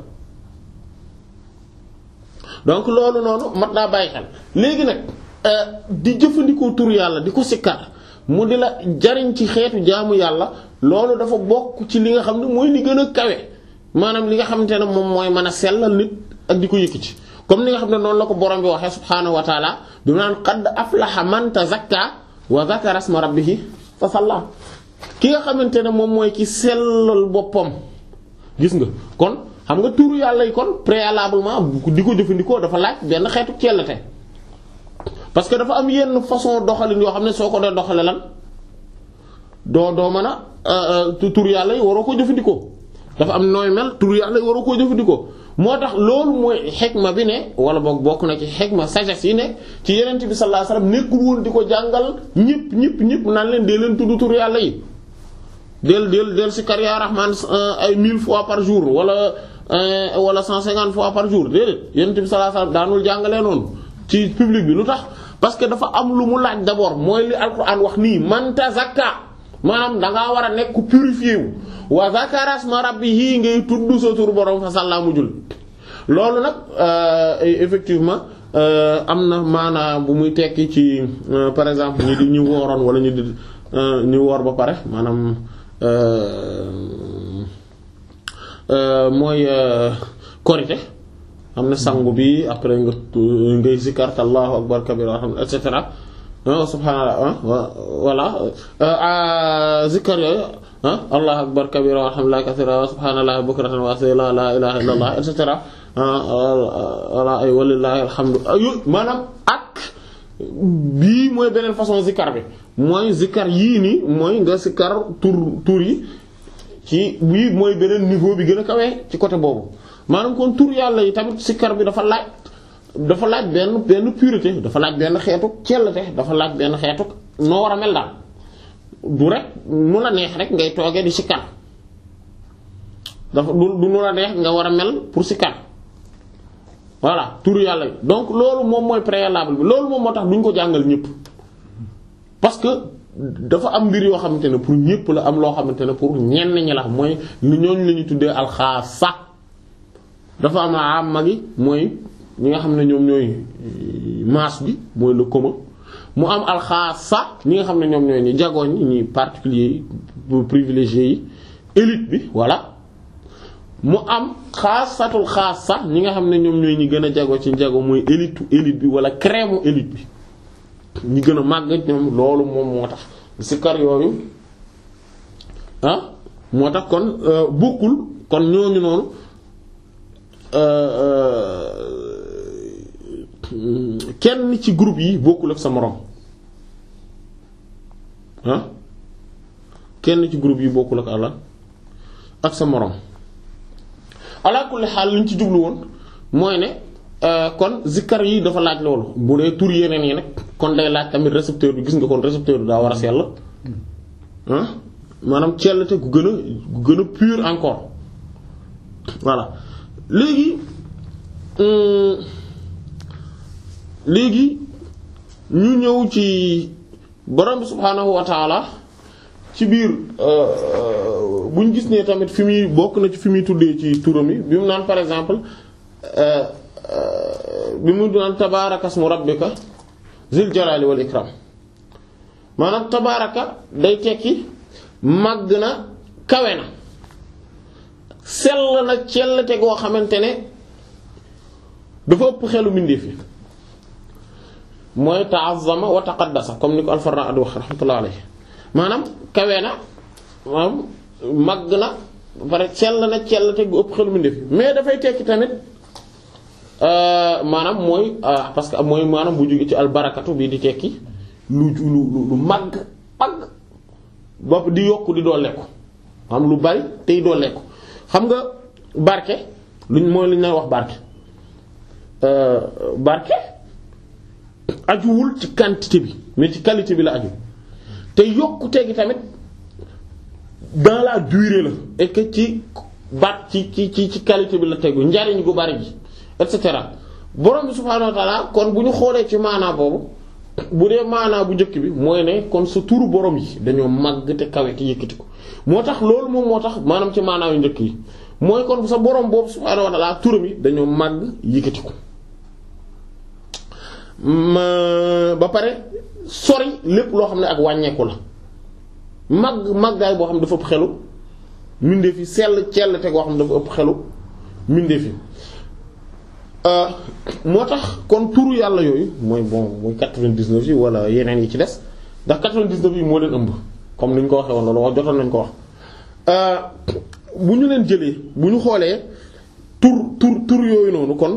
donc loolu noonu mat naa bàyyi xel léegi nag di jëfandikoo tur yàlla di ko sikkar mu di la jariñ ci xeetu jaamu yàlla loolu dafa bokk ci li nga xam ne mooy li gën a kawe maanaam li nga xamante ne moom mooy mën a sellal nit ak di ko yëkkati comme ni nga xam ne noonu la ko borom bi waxee subhaanahu wa taala bi mu naan qad aflaha man tazakka wa zakara isma rabbihi fa salla ki nga xamante ne moom mooy ki sellal boppam gis nga kon xam nga turu yàlla yi kon préalablement di ko jëfandikoo dafa laaj benn xeetu cellate parce que dafa am yenn façon doxalin yoo xam ne soo ko doon doxale lan doo doo mën a turu yàlla yi waroo ko jëfandikoo dafa am nooy mel turu yàlla yi waroo koo jëfandikoo moo tax loolu mooy xikma bi ne wala boog bokk na ci xikma sagesse yi ne ci yenent bi sallallahu alayhi wasallam nekkul woon di ko jàngal ñëpp ñëpp ñëpp naan leen dee leen tudd turu yàlla yi del del del si kar ya rahman ay mille fois par jour wala wala cent cinquante fois par jour déedéet yenent bi sallallahu alayhi wasallam daanul jàngalee noonu ci public bi lu tax parce que dafa am lu mu laaj d'abord mooy li alquran wax nii man tazakka maanaam dangaa war a nekk purifié wu wa zakara isma rabbihi ngay tudd sa tur borom fa sàllaamu jul loolu nag effectivement am na maanaam bu muy tekki ci par exemple ñi di ñu wooroon wala ñu di ñu woor ba pare maanaam mooy korite am na sangu bi après nga ngay zikart allahu akbar kabira et cetera subhanallah voilà zikar yooyu allahu akbar kabira walhamdulillahi kathira subhanallahi bukratan wa asila la ilaha illallah et cetera wala ay walillahi alhamdu maanaam ak bii mooy beneen façon zikar bi mooy zikar yii nii mooy nga zikar tur tur yi ci bii mooy beneen niveau bi gën a kawee ci côté boobu maanaam kon tur yàlla yi tamit zikar bi dafa laaj dafa laaj benn benn pureté dafa laaj benn xeetu cellate dafa laaj benn xeetu noo war a mel daal du rek nu la neex rek ngay toogee di sikkar dafa du du nu la neex nga war a mel pour sikkar voilà tur yàlla yi donc loolu moom mooy préalable bi loolu moom moo tax duñ ko jàngal ñëpp parce que dafa am mbir yoo xamante ne pour ñëpp la am loo xamante ne pour ñenn ñi la mooy lu ñooñu la ñuy tuddee alxaasa dafa am am magi mooy ñi nga xam ne ñoom ñooy masse bi mooy le commun mu am alxaasa ñi nga xam ne ñoom ñooy ñi jagooñ ñi particulier yi privilégié yi élite bi voilà mu am xaasatul xaasa ñi nga xam ne ñoom ñooy ñi gën a jago ci jago mooy élite élite bi wala crème élite bi ñi gën a màgg ñoom loolu moom moo tax sikar yooyu ah moo tax kon bokkul kon ñooñu noonu kenn ci groupe yi bokkul ak sa moroom ah kenn ci groupe yi bokkul ak àlla ak sa moroom ala kulli xaal li ñu ci jublu woon mooy ne kon zikkar yi dafa laaj loolu bu dee tur yeneen yi nag kon day laaj tamit récepteur bi gis nga kon récepteur bi daa war a sell ah maanaam cellte gu gën a gu gën a pur encore voilà léegi léegi ñu ñëw ci borom bi subhaanahu wa taala ci biir bu ñu gis ne tamit fi muy bokk na ci fi muy tuddee ci turam yi bi mu naan par exemple bi mu naan tabaaraka ismu rabbika zil jalaali wal ikram maanaam tabaaraka day tekki màgg na kawe na sell na cellte goo xamante ne dafa ëpp xelu mbindeef yi mooy ta'azzama wa taqaddasa comme ni ko al-Farra di wax rahmatullah alayhi maanaam kawe na maanaam màgg na ba pare sell na cellte gu ëpp xelu mbindeef yi mais dafay tekki tamit maanaam mooy parce que mooy maanaam bu jóge ci albarakatu bi di tekki lu lu lu màgg màgg bopp di yokku di dooleeku xam lu bari tey dooleeku xam nga barke luñ mooy luñ na wax barke barke ajuwul ci quantité bi mais ci qualité bi la aju te yokkute gi tamit dans la durée la et que ci baat ci ci ci ci qualité bi la tegu njariñ gu bari gi et cetera borom bi subhaanahu wa ta'ala kon bu ñu xoolee ci maanaa boobu bu dee maanaa bu njëkk bi mooy ne kon sa turu borom yi dañoo màgg te kawe te yëkkati ko moo tax loolu moom moo tax maanaam ci maanaa yu njëkk yi mooy kon sa borom boobu subhaanahu wa ta'ala turam yi dañoo màgg yëkkati ko ma ba pare sori lépp loo xam ne ak wàññeeku la màgg màggaay boo xam ne dafa ëpp xelu mbindeef yi sell cell te goo xam ne dafa ëpp xelu mbindeef yi moo tax kon turu yàlla yooyu mooy bon mooy quatre-vingt-dix-neuf yi wala yeneen yi ci des ndax quatre-vingt-dix-neuf yi moo leen ëmb comme ni ñu ko waxee woon loolu wax jotoon nañ ko wax bu ñu leen jëlee bu ñu xoolee tur tur tur yooyu noonu kon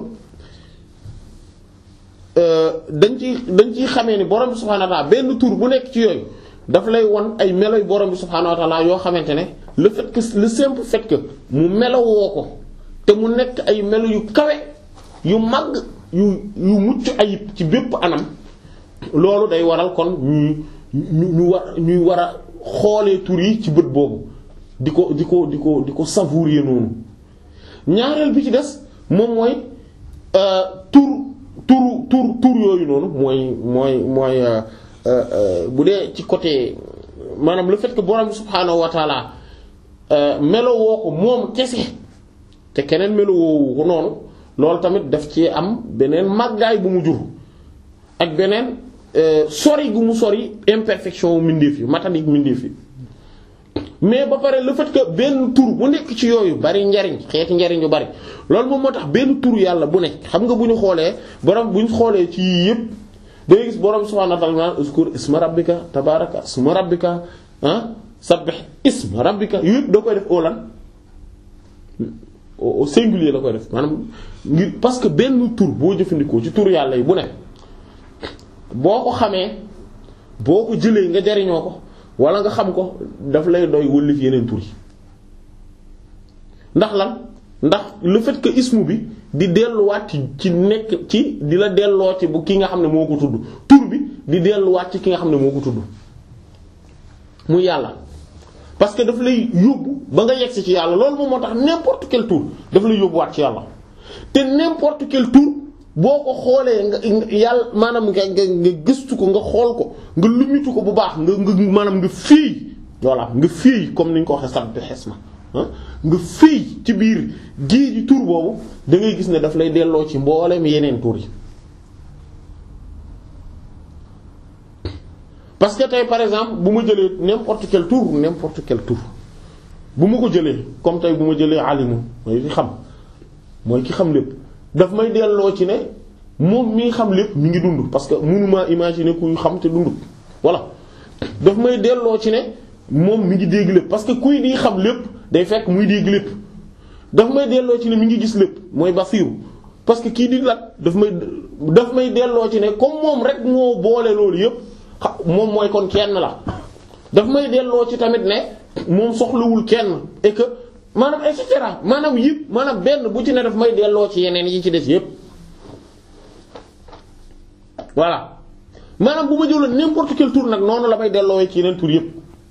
dañ ci dañ ciy xamee ni borom bi subhaanahu wa ta'ala benn tur bu nekk ci yooyu daf lay won ay meloy borom bi subhaanahu wa ta'ala yoo xamante ne le fait que le simple fait que mu melowoo ko te mu nekk ay melo yu kawe yu mag yu yu mucc ayib ci bépp anam loolu day waral kon ñuy ñu ñu war ñuy war a xoolee tur yi ci bët boobu di ko di ko di ko di ko savourer noonu ñaareel bi ci des moom mooy tur tur tur tur yooyu noonu mooy mooy mooy bu dee ci côté maanaam le fait que borom subhaanahu wa taala melo woo ko moom kese te keneen melo woowu ko noonu loolu tamit daf ci am beneen màggaay bu mu jur ak beneen sori gu mu sori imperfection mbindeef yi matanique mbindeef yi mais ba pare le fait que benn tur bu nekk ci yooyu bari njariñ xeeti njariñ yu bari loolu moom moo tax benn tur yàlla bu nekk xam nga bu ñu xoolee borom bu ñu xoolee ci yii yépp day gis borom subhaanahu wa ta'aala uzkur isma rabbika tabaaraka isma rabbika ah sabbih isma rabbika yu yépp da koy def au lan au singulier la koy def maanaam ngir parce que benn tur boo jëfandikoo ci tur yàlla yi bu nekk boo ko xamee boo ko jëlee nga jariñoo ko wala nga xam ko daf lay doy wëllif yeneen tur yi ndax lan ndax le fait que ismu bi di delluwaat ci ci nekk ci di la delloo ci bu ki nga xam ne moo ko tudd tur bi di delluwaat ci ki nga xam ne moo ko tudd muy yàlla parce que daf lay yóbbu ba nga yegsi ci yàlla loolu moom moo tax n'importe quel tur daf lay yóbbuwaat ci yàlla te n'importe quel tur boo ko xoolee nga yàlla maanaam nga nga nga gëstu ko nga xool ko nga lumitu ko bu baax nga nga maanaam nga fii voilà nga fii comme ni ñu ko waxee sabbi xesma nga fii ci biir géej gi tur boobu da ngay gis ne daf lay delloo ci mboolem yeneen tur yi parce que tey par exemple bu ma jëlee n'importe quel tour n'importe quel tour bu ma ko jëlee comme tey bu ma jëlee alimu mooy ki xam mooy ki xam lépp daf may delloo ci ne moom mi xam lépp mi ngi dund parce que mënuma imaginer kuy xam te dundut voilà daf may delloo ci ne moom mi ngi dégg lépp parce que kuy di xam lépp day fekk muy dégg lépp daf may delloo ci ne mi ngi gis lépp mooy basiiru parce que kii di lat daf may daf may delloo ci ne comme moom rek moo boole loolu yépp moom mooy kon kenn la daf may delloo ci tamit ne moom soxlawul kenn et que maanaam et cetera maanaam yëpp maanaam benn bu ci ne daf may delloo ci yeneen yi ci des yépp voilà maanaam bu ma jëloon n'importe quel tour nag noonu la may delloo ci yeneen tour yépp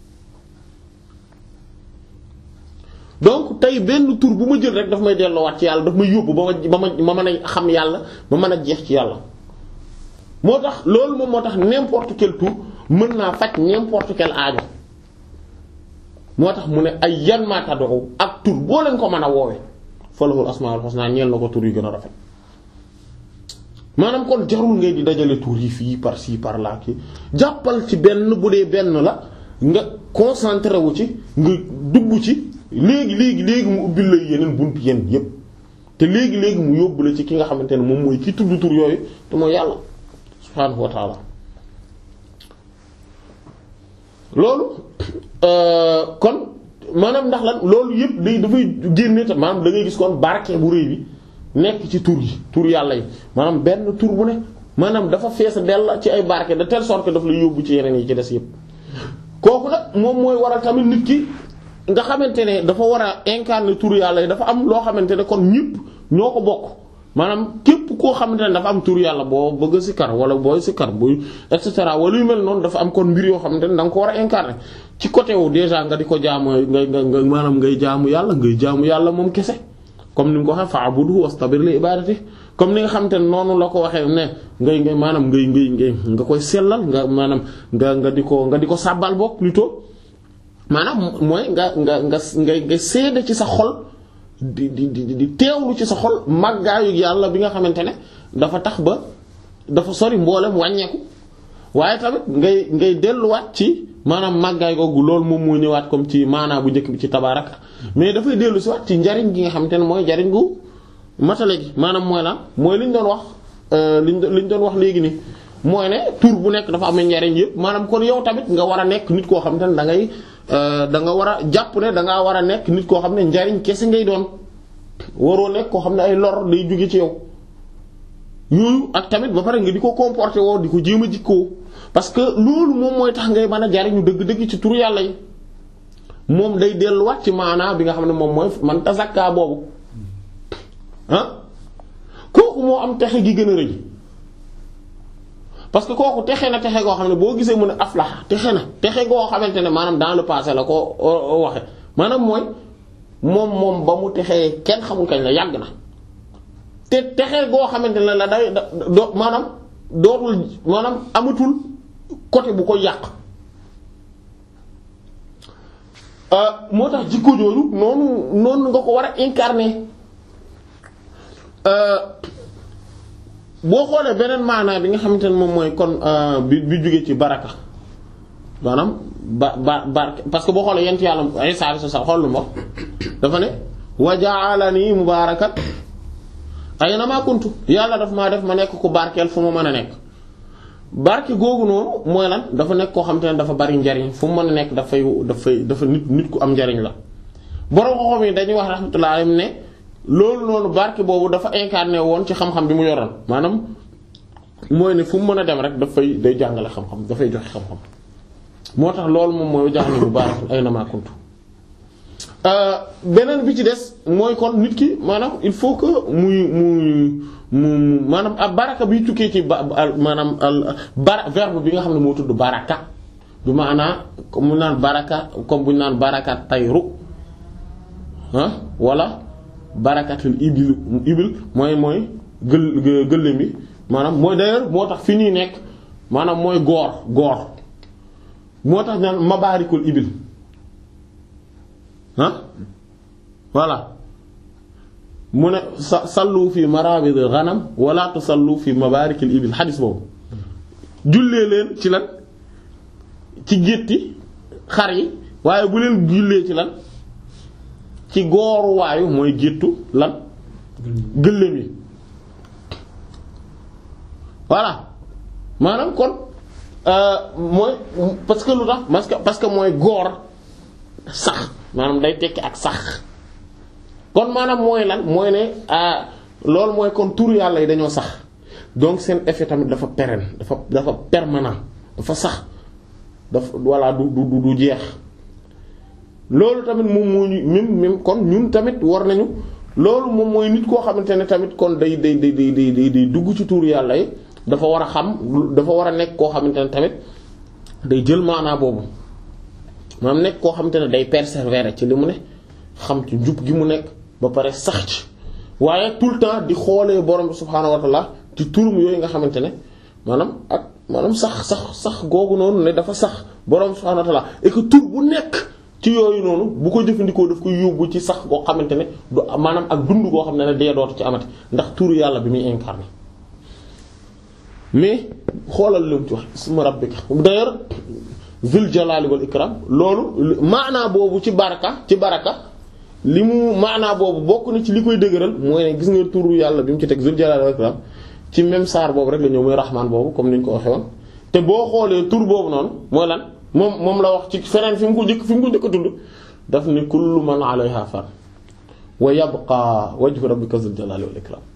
donc tey benn tour bu ma jël rek daf may delloowaat ci yàlla daf may yóbbu ba ma ba ma ma mën a xam yàlla ba mën a jeex ci yàlla moo tax loolu moom moo tax n'importe quel tour mën naa faj n'importe quel aajo moo tax mu ne ay yan maa tad'u ak tur boo leen ko mën a woowe falahul asmaul husna ñeel na ko tur yu gën a rafet maanaam kon jarul ngay di dajale tur yi fii par ci par là ki jàppal ci benn bu dee benn la nga concentré wu ci nga dugg ci léegi léegi léegi mu ubbil la yeneen bunt yenn yépp te léegi léegi mu yóbbu la ci ki nga xamante ne moom mooy ki tudd tur yooyu te mooy yàlla subhaanahu wa ta'ala loolu kon maanaam ndax lan loolu yëpp day dafay génne te maanaam da ngay gis kon barke bu rëy bi nekk ci tur yi tur yàlla yi maanaam benn tur bu ne maanaam dafa fees dell ci ay barke de telle sorte que daf la yóbbu ci yeneen yi ci des yëpp kooku nag moom mooy waral tamit nit ki nga xamante ne dafa war a incarner tur yàlla yi dafa am loo xamante ne kon ñëpp ñoo ko bokk maanaam képp koo xamante ne dafa am tur yàlla boo bëgg a sikkar wala booy sikkar booy et cetera wala yu mel noonu dafa am kon mbir yoo xamante ne da nga ko war a incarner ci côté wu déjà nga di ko jaamu nga nga maanaam ngay jaamu yàlla ngay jaamu yàlla moom kese comme ni nga ko waxee fa'budhu wastabir li ibadati comme ni nga xamante ne noonu la ko waxee ne ngay ngay maanaam ngay ngay ngay nga koy sellal nga maanaam nga nga di ko nga di ko sàbbal bokk plutôt maanaam mooy nga nga nga nga nga seede ci sa xol di di di di teewlu ci sa xol màggaayu yàlla bi nga xamante ne dafa tax ba dafa sori mboolem wàññeeku waaye tamit ngay ngay delluwaat ci maanaam màggaay googu loolu moom moo ñëwaat comme ci maanaa bu njëkk bi ci tabaaraka mais dafay dellu si waat ci njariñ gi nga xamante ne mooy njariñ gu matale gi maanaam mooy lan mooy li ñu doon wax liñ li ñu doon wax léegi nii mooy ne tur bu nekk dafa am njariñ yëpp maanaam kon yow tamit nga war a nekk nit koo xamante ne da ngay da nga war a jàpp ne da ngaa war a nekk nit koo xam ne njariñ kese ngay doon waroo nekk koo xam ne ay lor day jóge ci yow yooyu ak tamit ba pare nga di ko comporter woo di ko jéem a jikkoo parce que loolu moom mooy tax ngay mën a jariñu dëgg-dëgg ci turu yàlla yi moom day delluwaat ci maanaa bi nga xam ne moom mooy man tazakka boobu ah kooku moo am texe gi gën a rëy parce que kooku texe na texe goo xam ne boo gisee mu ne aflax texe na texe goo xamante ne maanaam dans le passé la ko waxe maanaam mooy moom moom ba mu texee kenn xamul kañ la yàgg na te texe goo xamante ne la day do maanaam dootul maanaam amatul côté bu ko yàq moo tax jikko jooju noonu noonu nga ko war a incarner boo xoolee beneen maanaa bi nga xamante ne moom mooy kon bi bi jógee ci baraka maanaam ba ba barke parce que boo xoolee yent yàlla Isa alayhi salaam xool lu ma dafa ne wa ja'alani mubaarakan aynama kuntu yàlla daf maa def ma nekk ku barkeel fu ma mën a nekk barke googu noonu mooy lan dafa nekk koo xamante ne dafa bari njariñ fu mu mën a nekk dafay dafay dafa nit nit ku am njariñ la borom xoxom yi dañuy wax rahmatullahi alayhi ne loolu noonu barke boobu dafa incarné woon ci xam-xam bi mu yoroon maanaam mooy ne fu mu mën a dem rek dafay day jàngale xam-xam dafay joxe xam-xam moo tax loolu moom mooy jàngale bu baax ay na maa kuntu beneen bi ci des mooy kon nit ki maanaam il faut que muy muy mu maanaam ab baraka biy tukkee ci ba maanaam bara verbe bi nga xam ne moo tudd baraka bi maanaa comme mu naan baraka comme bu ñu naan baraka tayru ah wala barakatul ibil ibil mooy mooy gël gëléem bi maanaam mooy d'ailleurs moo tax fi ñuy nekk maanaam mooy goor goor moo tax naan mabarikul ibil ah voilà mu ne sa sallu fi marabid ghanam wala tusallu fi mabarikil ibil xadis boobu jullee leen ci lan ci gétti xar yi waaye bu leen jullee ci lan ci gooru waayu mooy géttu lan gëléem yi voilà maanaam kon mooy parce que lu tax parce que parce que mooy goor sax maanaam day tekki ak sax kon maanaam mooy lan mooy ne loolu mooy kon tur yàlla yi dañoo sax donc seen effet tamit dafa pérenne dafa dafa permanent dafa sax dafa voilà du du du jeex loolu tamit moom moo ñu même même kon ñun tamit war nañu loolu moom mooy nit koo xamante ne tamit kon day day day day day day dugg ci tur yàlla yi dafa war a xam dafa war a nekk koo xamante ne tamit day jël maanaa boobu maanaam nekk koo xamante ne day persévérer ci li mu ne xam ci njub gi mu nekk ba pare sax ci waaye tout le temps di xoolee borom bi subhaanahu wa ta'ala ci turum yooyu nga xamante ne maanaam ak maanaam sax sax sax googu noonu ne dafa sax borom bi subhaanahu wa ta'ala et que tur bu nekk ci yooyu noonu bu ko jëfandikoo daf koy yóbbu ci sax goo xamante ne du maanaam ak dund goo xam ne ne dee dootu ci amati ndax turu yàlla bi muy incarné mais xoolal lu mu ci wax isma rabbika d'ailleurs zul jalali wal ikram loolu maanaa boobu ci baraka ci baraka li mu maanaa boobu bokk na ci li koy dëgëral mooy ne gis nga turu yàlla bi mu ci teg zul jalali wal ikram ci même saar boobu rek la ñëw mooy rahmaan boobu comme ni ñu ko waxee woon te boo xoolee tur boobu noonu mooy lan moom moom la wax ci feneen fi mu ko jëkk fi mu ko jëkk a tudd daf ni kullu man alayha fan wa yabqa wajhu rabbika zul jalali wal ikram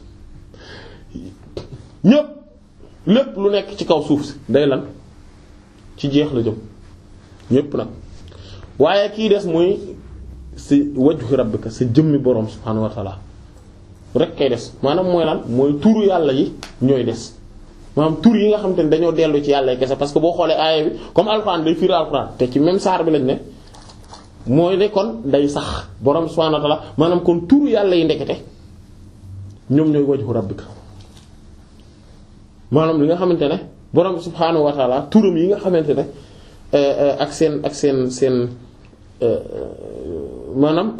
ñépp lépp lu nekk ci kaw suuf si day lan ci jeex la jëm ñépp nag waaye kii des mooy si wajhu rabbika sa jëmmi boroom subhaanahu wa ta'ala rek kay des maanaam mooy lan mooy turu yàlla yi ñooy des maanaam tur yi nga xam te ne dañoo dellu ci yàlla kese parce que boo xoolee aaya bi comme alxuraan day firi alxuraan te ci même saar bi lañ ne mooy ne kon day sax boroom subhaanahu wa ta'ala maanaam kon turu yàlla yi ndekete ñoom ñooy wajhu rabbika maanaam li nga xamante ne borom subhaanahu wa ta'ala turam yi nga xamante ne ak seen ak seen seen maanaam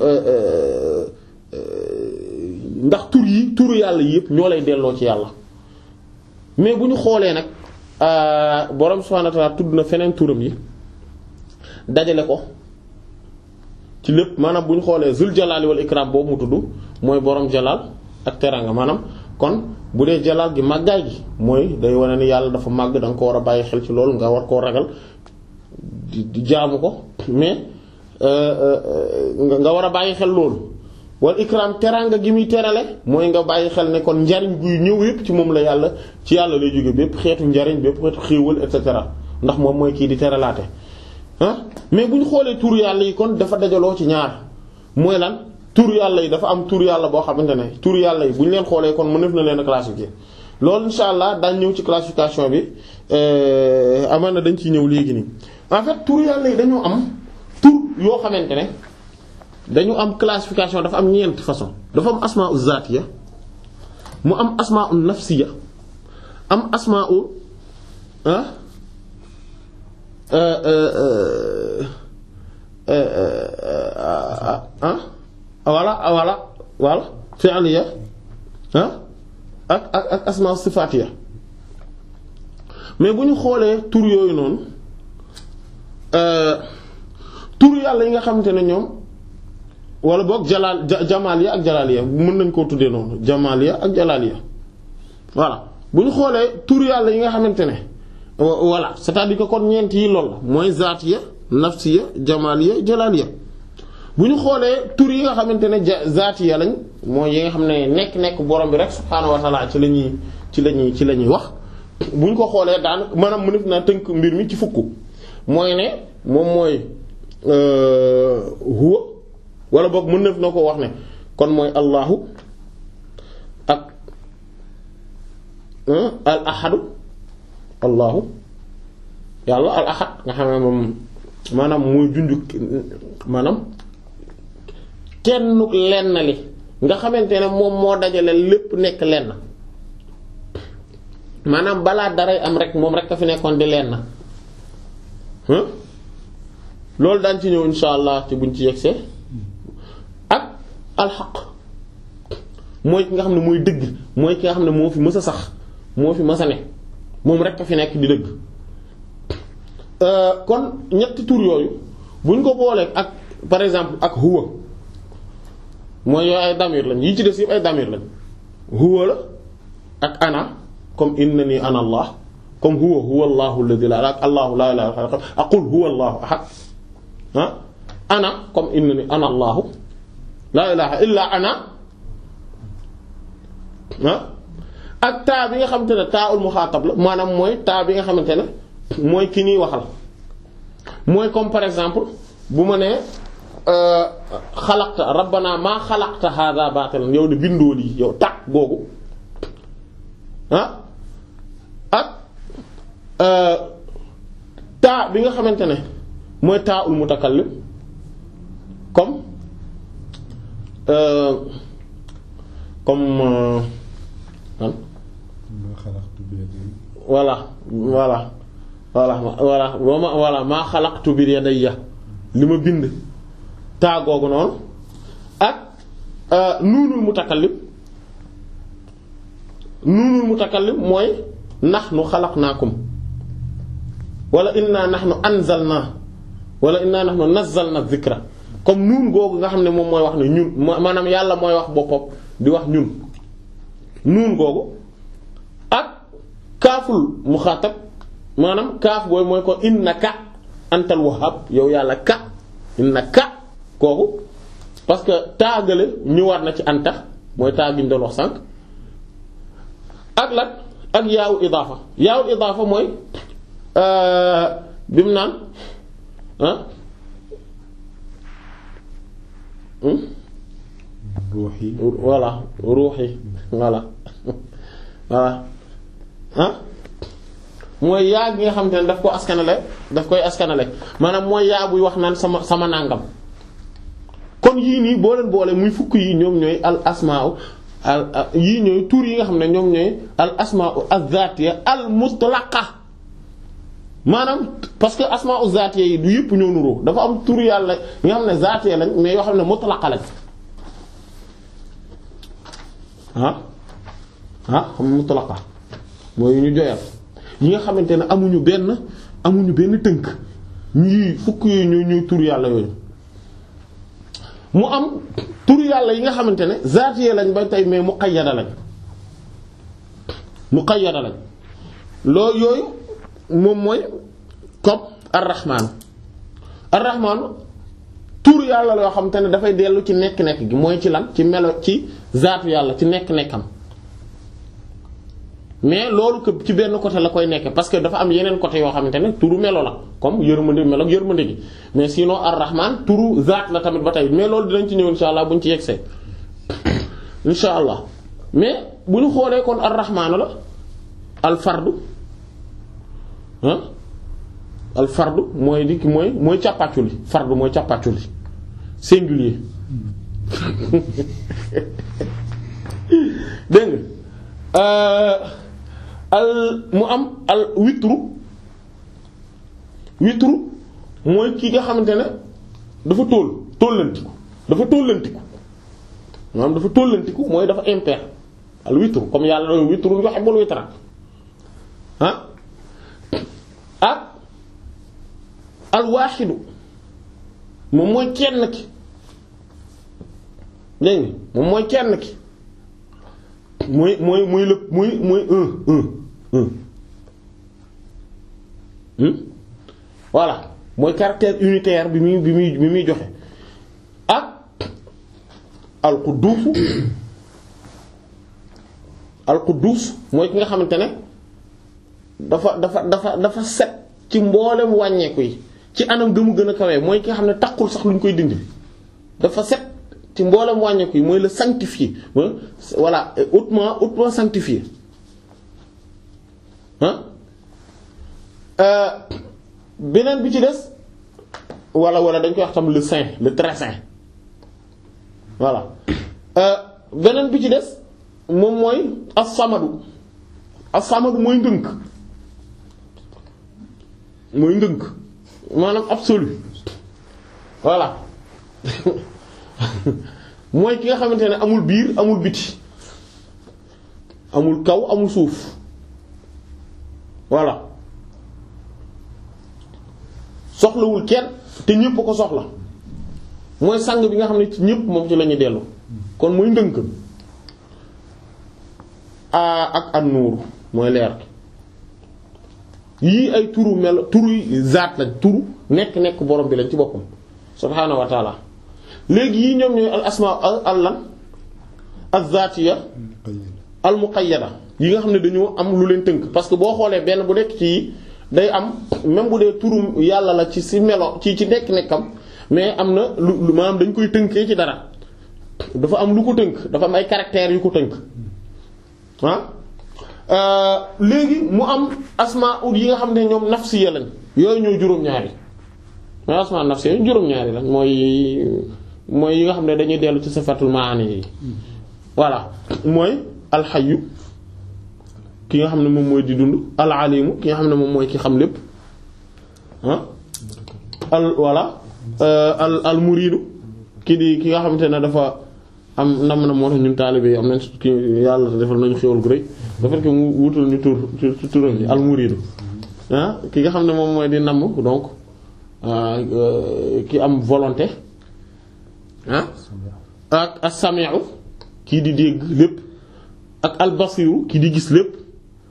ndax tur yi turu yàlla yëpp ñoo lay delloo ci yàlla mais bu ñu xoolee nag borom subhaanahu wa ta'ala tudd na feneen turam yi dajale ko ci lépp maanaam bu ñu xoolee zul jalali wal ikram boobu mu tudd mooy borom jalal ak teranga maanaam kon bu dee jalaal gi màggaay gi mooy day wane ni yàlla dafa màgg da nga ko war a bàyyi xel ci loolu nga war koo ragal di di jaamu ko mais nga war a bàyyi xel loolu wal ikram teranga gi muy terale mooy nga bàyyi xel ne kon njariñ guy ñëw yépp ci moom la yàlla ci yàlla lay jóge bépp xeetu njariñ bépp xeetu xéewal et cetera ndax moom mooy kii di teralaate ah mais bu ñu xoolee tur yàlla yi kon dafa dajaloo ci ñaar mooy lan tur yàlla yi dafa am tur yàlla boo xamante ne tur yàlla yi bu ñu leen xoolee kon mënef na leen a classifier loolu insha allah daañ ñëw ci classification bi amaan na dañ ciy ñëw léegi nii en fait tur yàlla yi dañoo am tur yoo xamante ne dañu am classification dafa am ñeenti façon dafa am asmaa'u zaatiya mu am asmaa'u nafsiya am asmaa'u ah ah walla walla walla fi'liya ah ak ak ak asmaa sifaatiya mais bu ñu xoolee tur yooyu noonu tur yàlla yi nga xamante ne ñoom wala boog jalaal jamaaliya ak jalaaliya mën nañ koo tuddee noonu jamaaliya ak jalaaliya voilà bu ñu xoolee tur yàlla yi nga xamante ne voilà c'est-à-dire que kon ñeent yi lool la mooy zaatiya nafsiya jamaaliya jalaaliya bu ñu xoolee tur yi nga xamante ne zaatiya lañ mooy yi nga xam ne nekk-nekk borom bi rek subhaanahu wa ta'ala ci la ñuy ci la ñuy ci la ñuy wax bu ñu ko xoolee daan maanaam mënef naa tënk mbir mi ci fukk mooy ne moom mooy huwa wala boog mënef na ko wax ne kon mooy allahu ak al ahadu allahu yàlla al ahad nga xam ne moom maanaam mooy junju maanaam kenn lenn li nga xamante ne moom moo dajale lépp nekk lenn maanaam balaa daray am rek moom rek a fi nekkoon di lenn loolu daan ci ñëw insha allah ci buñ ci yegsee ak alxaq mooy ki nga xam ne mooy dëgg mooy ki nga xam ne moo fi mës a sax moo fi mës a ne moom rek a fi nekk di dëgg kon ñetti tur yooyu buñ ko boolee ak par exemple ak huwa mooy yooyu ay damir lañ yi ci des yëpp ay damir lañ huwa la ak ana comme innani ana allah comme huwa huwa allahu alladhi la ilaha allahu la ilaha illa huwa aqul huwa allahu ahad ah ana comme innani ana allahu la ilaha illa ana ah ak taa bi nga xamante ne taa ul muxaatab la maanaam mooy taa bi nga xamante ne mooy ki ñuy waxal mooy comme par exemple bu ma nee xalaqta rabbana maa xalaqta hadha batilan yow de bindoo lii yow tàq googu ah ak taa bi nga xamante ne mooy taa ul mutakallim comme comme an voilà voilà voilà voilà wama voilà maa xalaqtu bi yadayya li ma bind taa googu noonu ak nuunul mutakallim nuunul mutakallim mooy nahnu xalaqnaakum wala inna nahnu anzalna wala inna nahnu nazzalna dhikra comme nuun googu nga xam ne moom mooy wax ne ñun maanaam yàlla mooy wax boppam di wax ñun nuun googu ak kaaful muxaatab maanaam kaaf booy mooy ko innaka antal wahhab yow yàlla ka innaka kooku parce que taagale ñëwaat na ci anta mooy taag gi ñu doon wax sànq ak lan ak yaawul idaafa yaawul idaafa mooy bi mu naan ah ruuxi voilà ruuxi voilà voilà ah mooy yaa gi nga xamante ne daf ko askanale daf koy askanale maanaam mooy yaa buy wax naan sama sama nàngam kon yii nii boo leen boole muy fukk yi ñoom ñooy al asmaa'u al yii ñooy tur yi nga xam ne ñoom ñooy al asmaa'u az-zaatiyya al mutlaqa maanaam parce que asmaa'u zaatiyya yi du yëpp ñoo nuroo dafa am tur yàlla yi nga xam ne zaatiyya lañ mais yoo xam ne mutlaqa lañ ah ah xam mutlaqa mooy ñu joyal ñi nga xamante ne amuñu benn amuñu benn tënk ñii fukk yooyu ñooy ñooy tur yàlla yooyu mu am tur yàlla yi nga xamante ne zaatiye lañ ba tey mais muqayyada lañ muqayyada lañ loolu yooyu moom mooy comme ar-rahmaan ar-rahmaan tur yàlla la yoo xamante ne dafay dellu ci nekk-nekk gi mooy ci lan ci melo ci zaatu yàlla ci nekk-nekkam mais loolu que ci benn côté la koy nekk parce que dafa am yeneen côté yoo xamante ne turu melo la comme yërmande melo ak yërmande gi mais sinon ar-rahman turu zaat la tamit ba tey mais loolu dinañ ci ñëw insha allah bu ñu ci yegsee insha allah mais bu ñu xoolee kon ar-rahman la al fardu ah al fardu mooy di mooy mooy càppaaculi fardu mooy càppaaculi singulier dégg nga al mu am al witru witru mooy ki nga xamante ne dafa tóol tóollantiku dafa tóollantiku maanaam dafa tóollantiku mooy dafa impair al witru comme yàlla doon witru yuhibbul witra ah ak al waaxidu moom mooy kenn ki dégg nga moom mooy kenn ki mooy mooy mooy lépp mooy mooy un un un hmm voilà mooy caractère unitaire bi muy bi muy bi muy joxe ak al quddus al quddus mooy ki nga xamante ne dafa dafa dafa dafa set ci mboolem wàññeeku yi ci anam gëmu gën a kawee mooy ki nga xam ne takkul sax lu ñu koy dindi dafa set ci mboolem wàññeeku yi mooy le sanctifié voilà hautement hautement sanctifié ah beneen bi ci des wala wala dañ koy wax tam le saint le très saint voilà beneen bi ci des moom mooy as-samadu as-samadu mooy ngënk mooy ngënk maanaam absolu voilà mooy ki nga xamante ne amul biir amul biti amul kaw amul suuf voilà soxlawul kenn te ñëpp ko soxla mooy sang bi nga xam ne ci ñëpp moom ci la ñuy dellu kon muy ndënk ak an nuur mooy leer yii ay turu mel turu zaat lañ turu nekk-nekk borom bi lañ ci boppam subhaanahu wa taala léegi yii ñoom ñooy al asma al lan al zaatiya al muqayyada yi nga xam ne dañoo am lu leen tënk parce que boo xoolee benn bu nekk ci day am même bu dee turu yàlla la ci si melo ci ci nekk-nekkam mais am na lu maanaam dañ koy tënkee ci dara dafa am lu ko tënk dafa am ay caractères yu ko tënk ah léegi mu am asma ut yi nga xam ne ñoom nafsiya lañ yooyu ñoo juróom-ñaari mooy asma nafsiya juróom-ñaari lañ mooy mooy yi nga xam ne dañuy dellu ci sifatul maani yi voilà mooy alxayu ki nga xam ne moom mooy di dund al alimu ki nga xam ne moom mooy ki xam lépp ah al voilà al al muridu ki di ki nga xamante ne dafa am nam na moo tax ñun taalibe yi am nañ ki yàlla defal nañu xéwal gu rëy dafa fekk mu wutal ñu tur ci turam yi al muridu ah ki nga xam ne moom mooy di namm donc ki am volonté ah ak as-sami'u kii di dégg lépp ak al basiru ki di gis lépp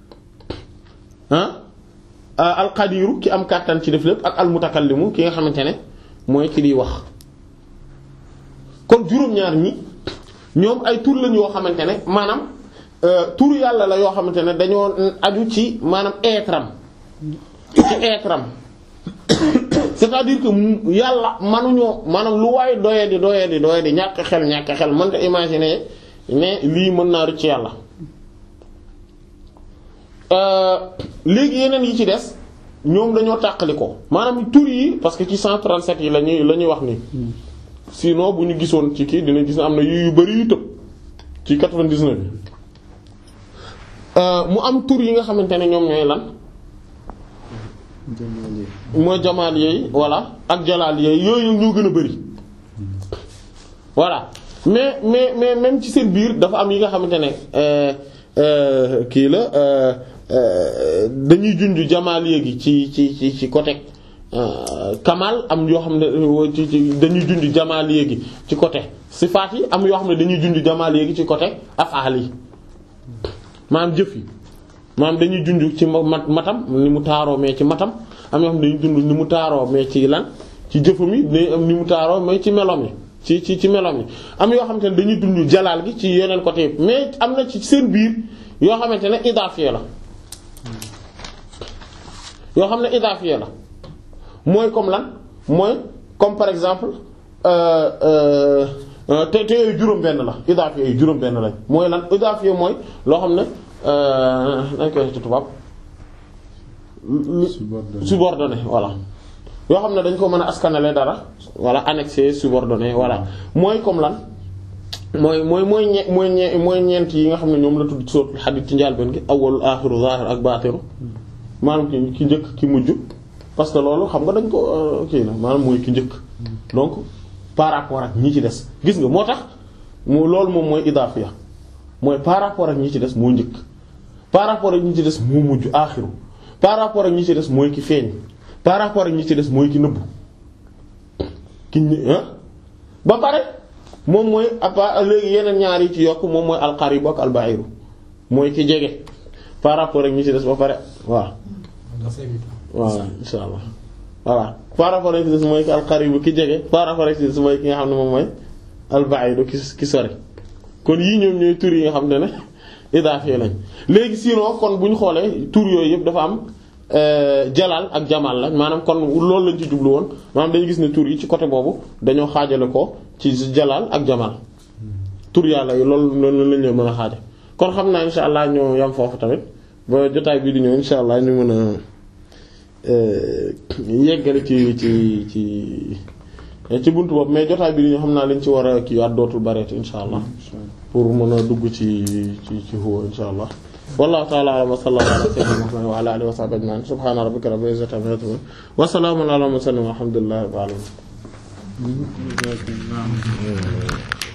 ah al qadiru ki am kàttan ci def lépp ak al mutakallimu ki nga xamante ne mooy ki di wax kon juróom-ñaar ñi ñoom ay tur lañ yoo xamante ne maanaam tur yàlla la yoo xamante ne dañoo aju ci maanaam être am ci être am c'est-à-dire que yàlla manuñoo maanaam lu waaye doye di doye di doye di ñàkk xel ñàkk xel mën nga imaginer mais lii mën naa rëcc yàlla léegi yeneen yi ci des ñoom dañoo tàqali ko maanaam tur yi parce que ci cent trente-sept yi lañuy la ñuy wax ni sinon bu ñu gisoon ci kii dina gis ne am na yu yu bari yu tëb ci quatre-vingt-dix-neuf mu am tur yi nga xamante ne ñoom ñooy lan mooy jamaal yeey voilà ak jalaal yeey yooyu ñoo gën a bari voilà mais mais mais même ci seen biir dafa am yi nga xamante ne kii la dañuy junj jamaal yeegi ci ci ci ci côté kamal am yoo xam ne ci ci dañuy junj jamaal yeegi ci côté sifaat yi am yoo xam ne dañuy junj jamaal yeegi ci côté afaal yi maanaam jëf yi maanaam dañuy junj ci mat matam ni mu taaroo mais ci matam am yoo xam ne dañuy junj ni mu taaroo mais ci lan ci jëfam yi dañuy am ni mu taaroo mais ci melom yi ci ci ci melom yi am yoo xamante ne dañuy dund jalaal gi ci yeneen côté yëpp mais am na ci seen biir yoo xamante ne idaafiya la yoo xam ne idaafiya la mooy comme lan mooy comme par exemple te te yooyu juróom-benn la idaafiya yooyu juróom-benn lañ mooy lan idaafiya mooy loo xam ne dañ koy wax ci tubaab subordonné voilà yoo xam ne dañ ko mën a askanale dara voilà annexé subordonné voilà mooy comme lan mooy mooy mooy ñe mooy ñe mooy ñeent yi nga xam ne ñoom la tudd sóotul xadiis ci njàlbéen gi awwalu aaxiru zaahir ak baatinu maanaam ki ki njëkk ki mujj parce que loolu xam nga dañ ko kii na maanaam mooy ki njëkk donc par rapport ak ñi ci des gis nga moo tax mu loolu moom mooy idaafiya mooy par rapport ak ñi ci des moo njëkk par rapport ak ñi ci des moo mujj aaxiru par rapport ak ñi ci des mooy ki feeñ par rapport ak ñi ci des mooy ki nëbbu ki ba pare moom mooy apa léegi yeneen ñaar yi ci yokk moom mooy alqaribu ak alba'iru mooy ki jege par rapport ak ñi ci des ba pare waaw waaw insha allah voilà par rapport ak ñi ci des mooy ki alqaribu ki jege par rapport ak ñi ci des mooy ki nga xam ne moom mooy alba'iru ki ki sori kon yii ñoom ñooy tur yi nga xam ne ne idaafe lañ léegi sinon kon bu ñu xoolee tur yooyu yëpp dafa am jalal ak jamal la maanaam kon loolu lañ ci jublu woon maanaam dañu gis ne tur yi ci côté boobu dañoo xaajale ko ci jalal ak jamal tur yàlla yi loolu loolu lañ leen mën a xaaja kon xam naa insha allah ñoo yam foofu tamit ba jotaay bii di ñëw insha allah ñu mën a yeggale ci ci ci ci buntu boobu mais jotaay bii di ñëw xam naa lañ ci war a kii at dootul bareet insha allah pour mën a dugg ci ci ci huwa insha allah wallahu ta'ala a'lam wa sallallahu ala sayyidina Muhammad wa ala alihi wa sahbihi ajma'in subhana rabbika rabbil izzati amma yasifun wa salamun ala mursalin walhamdulillahi rabbil alamin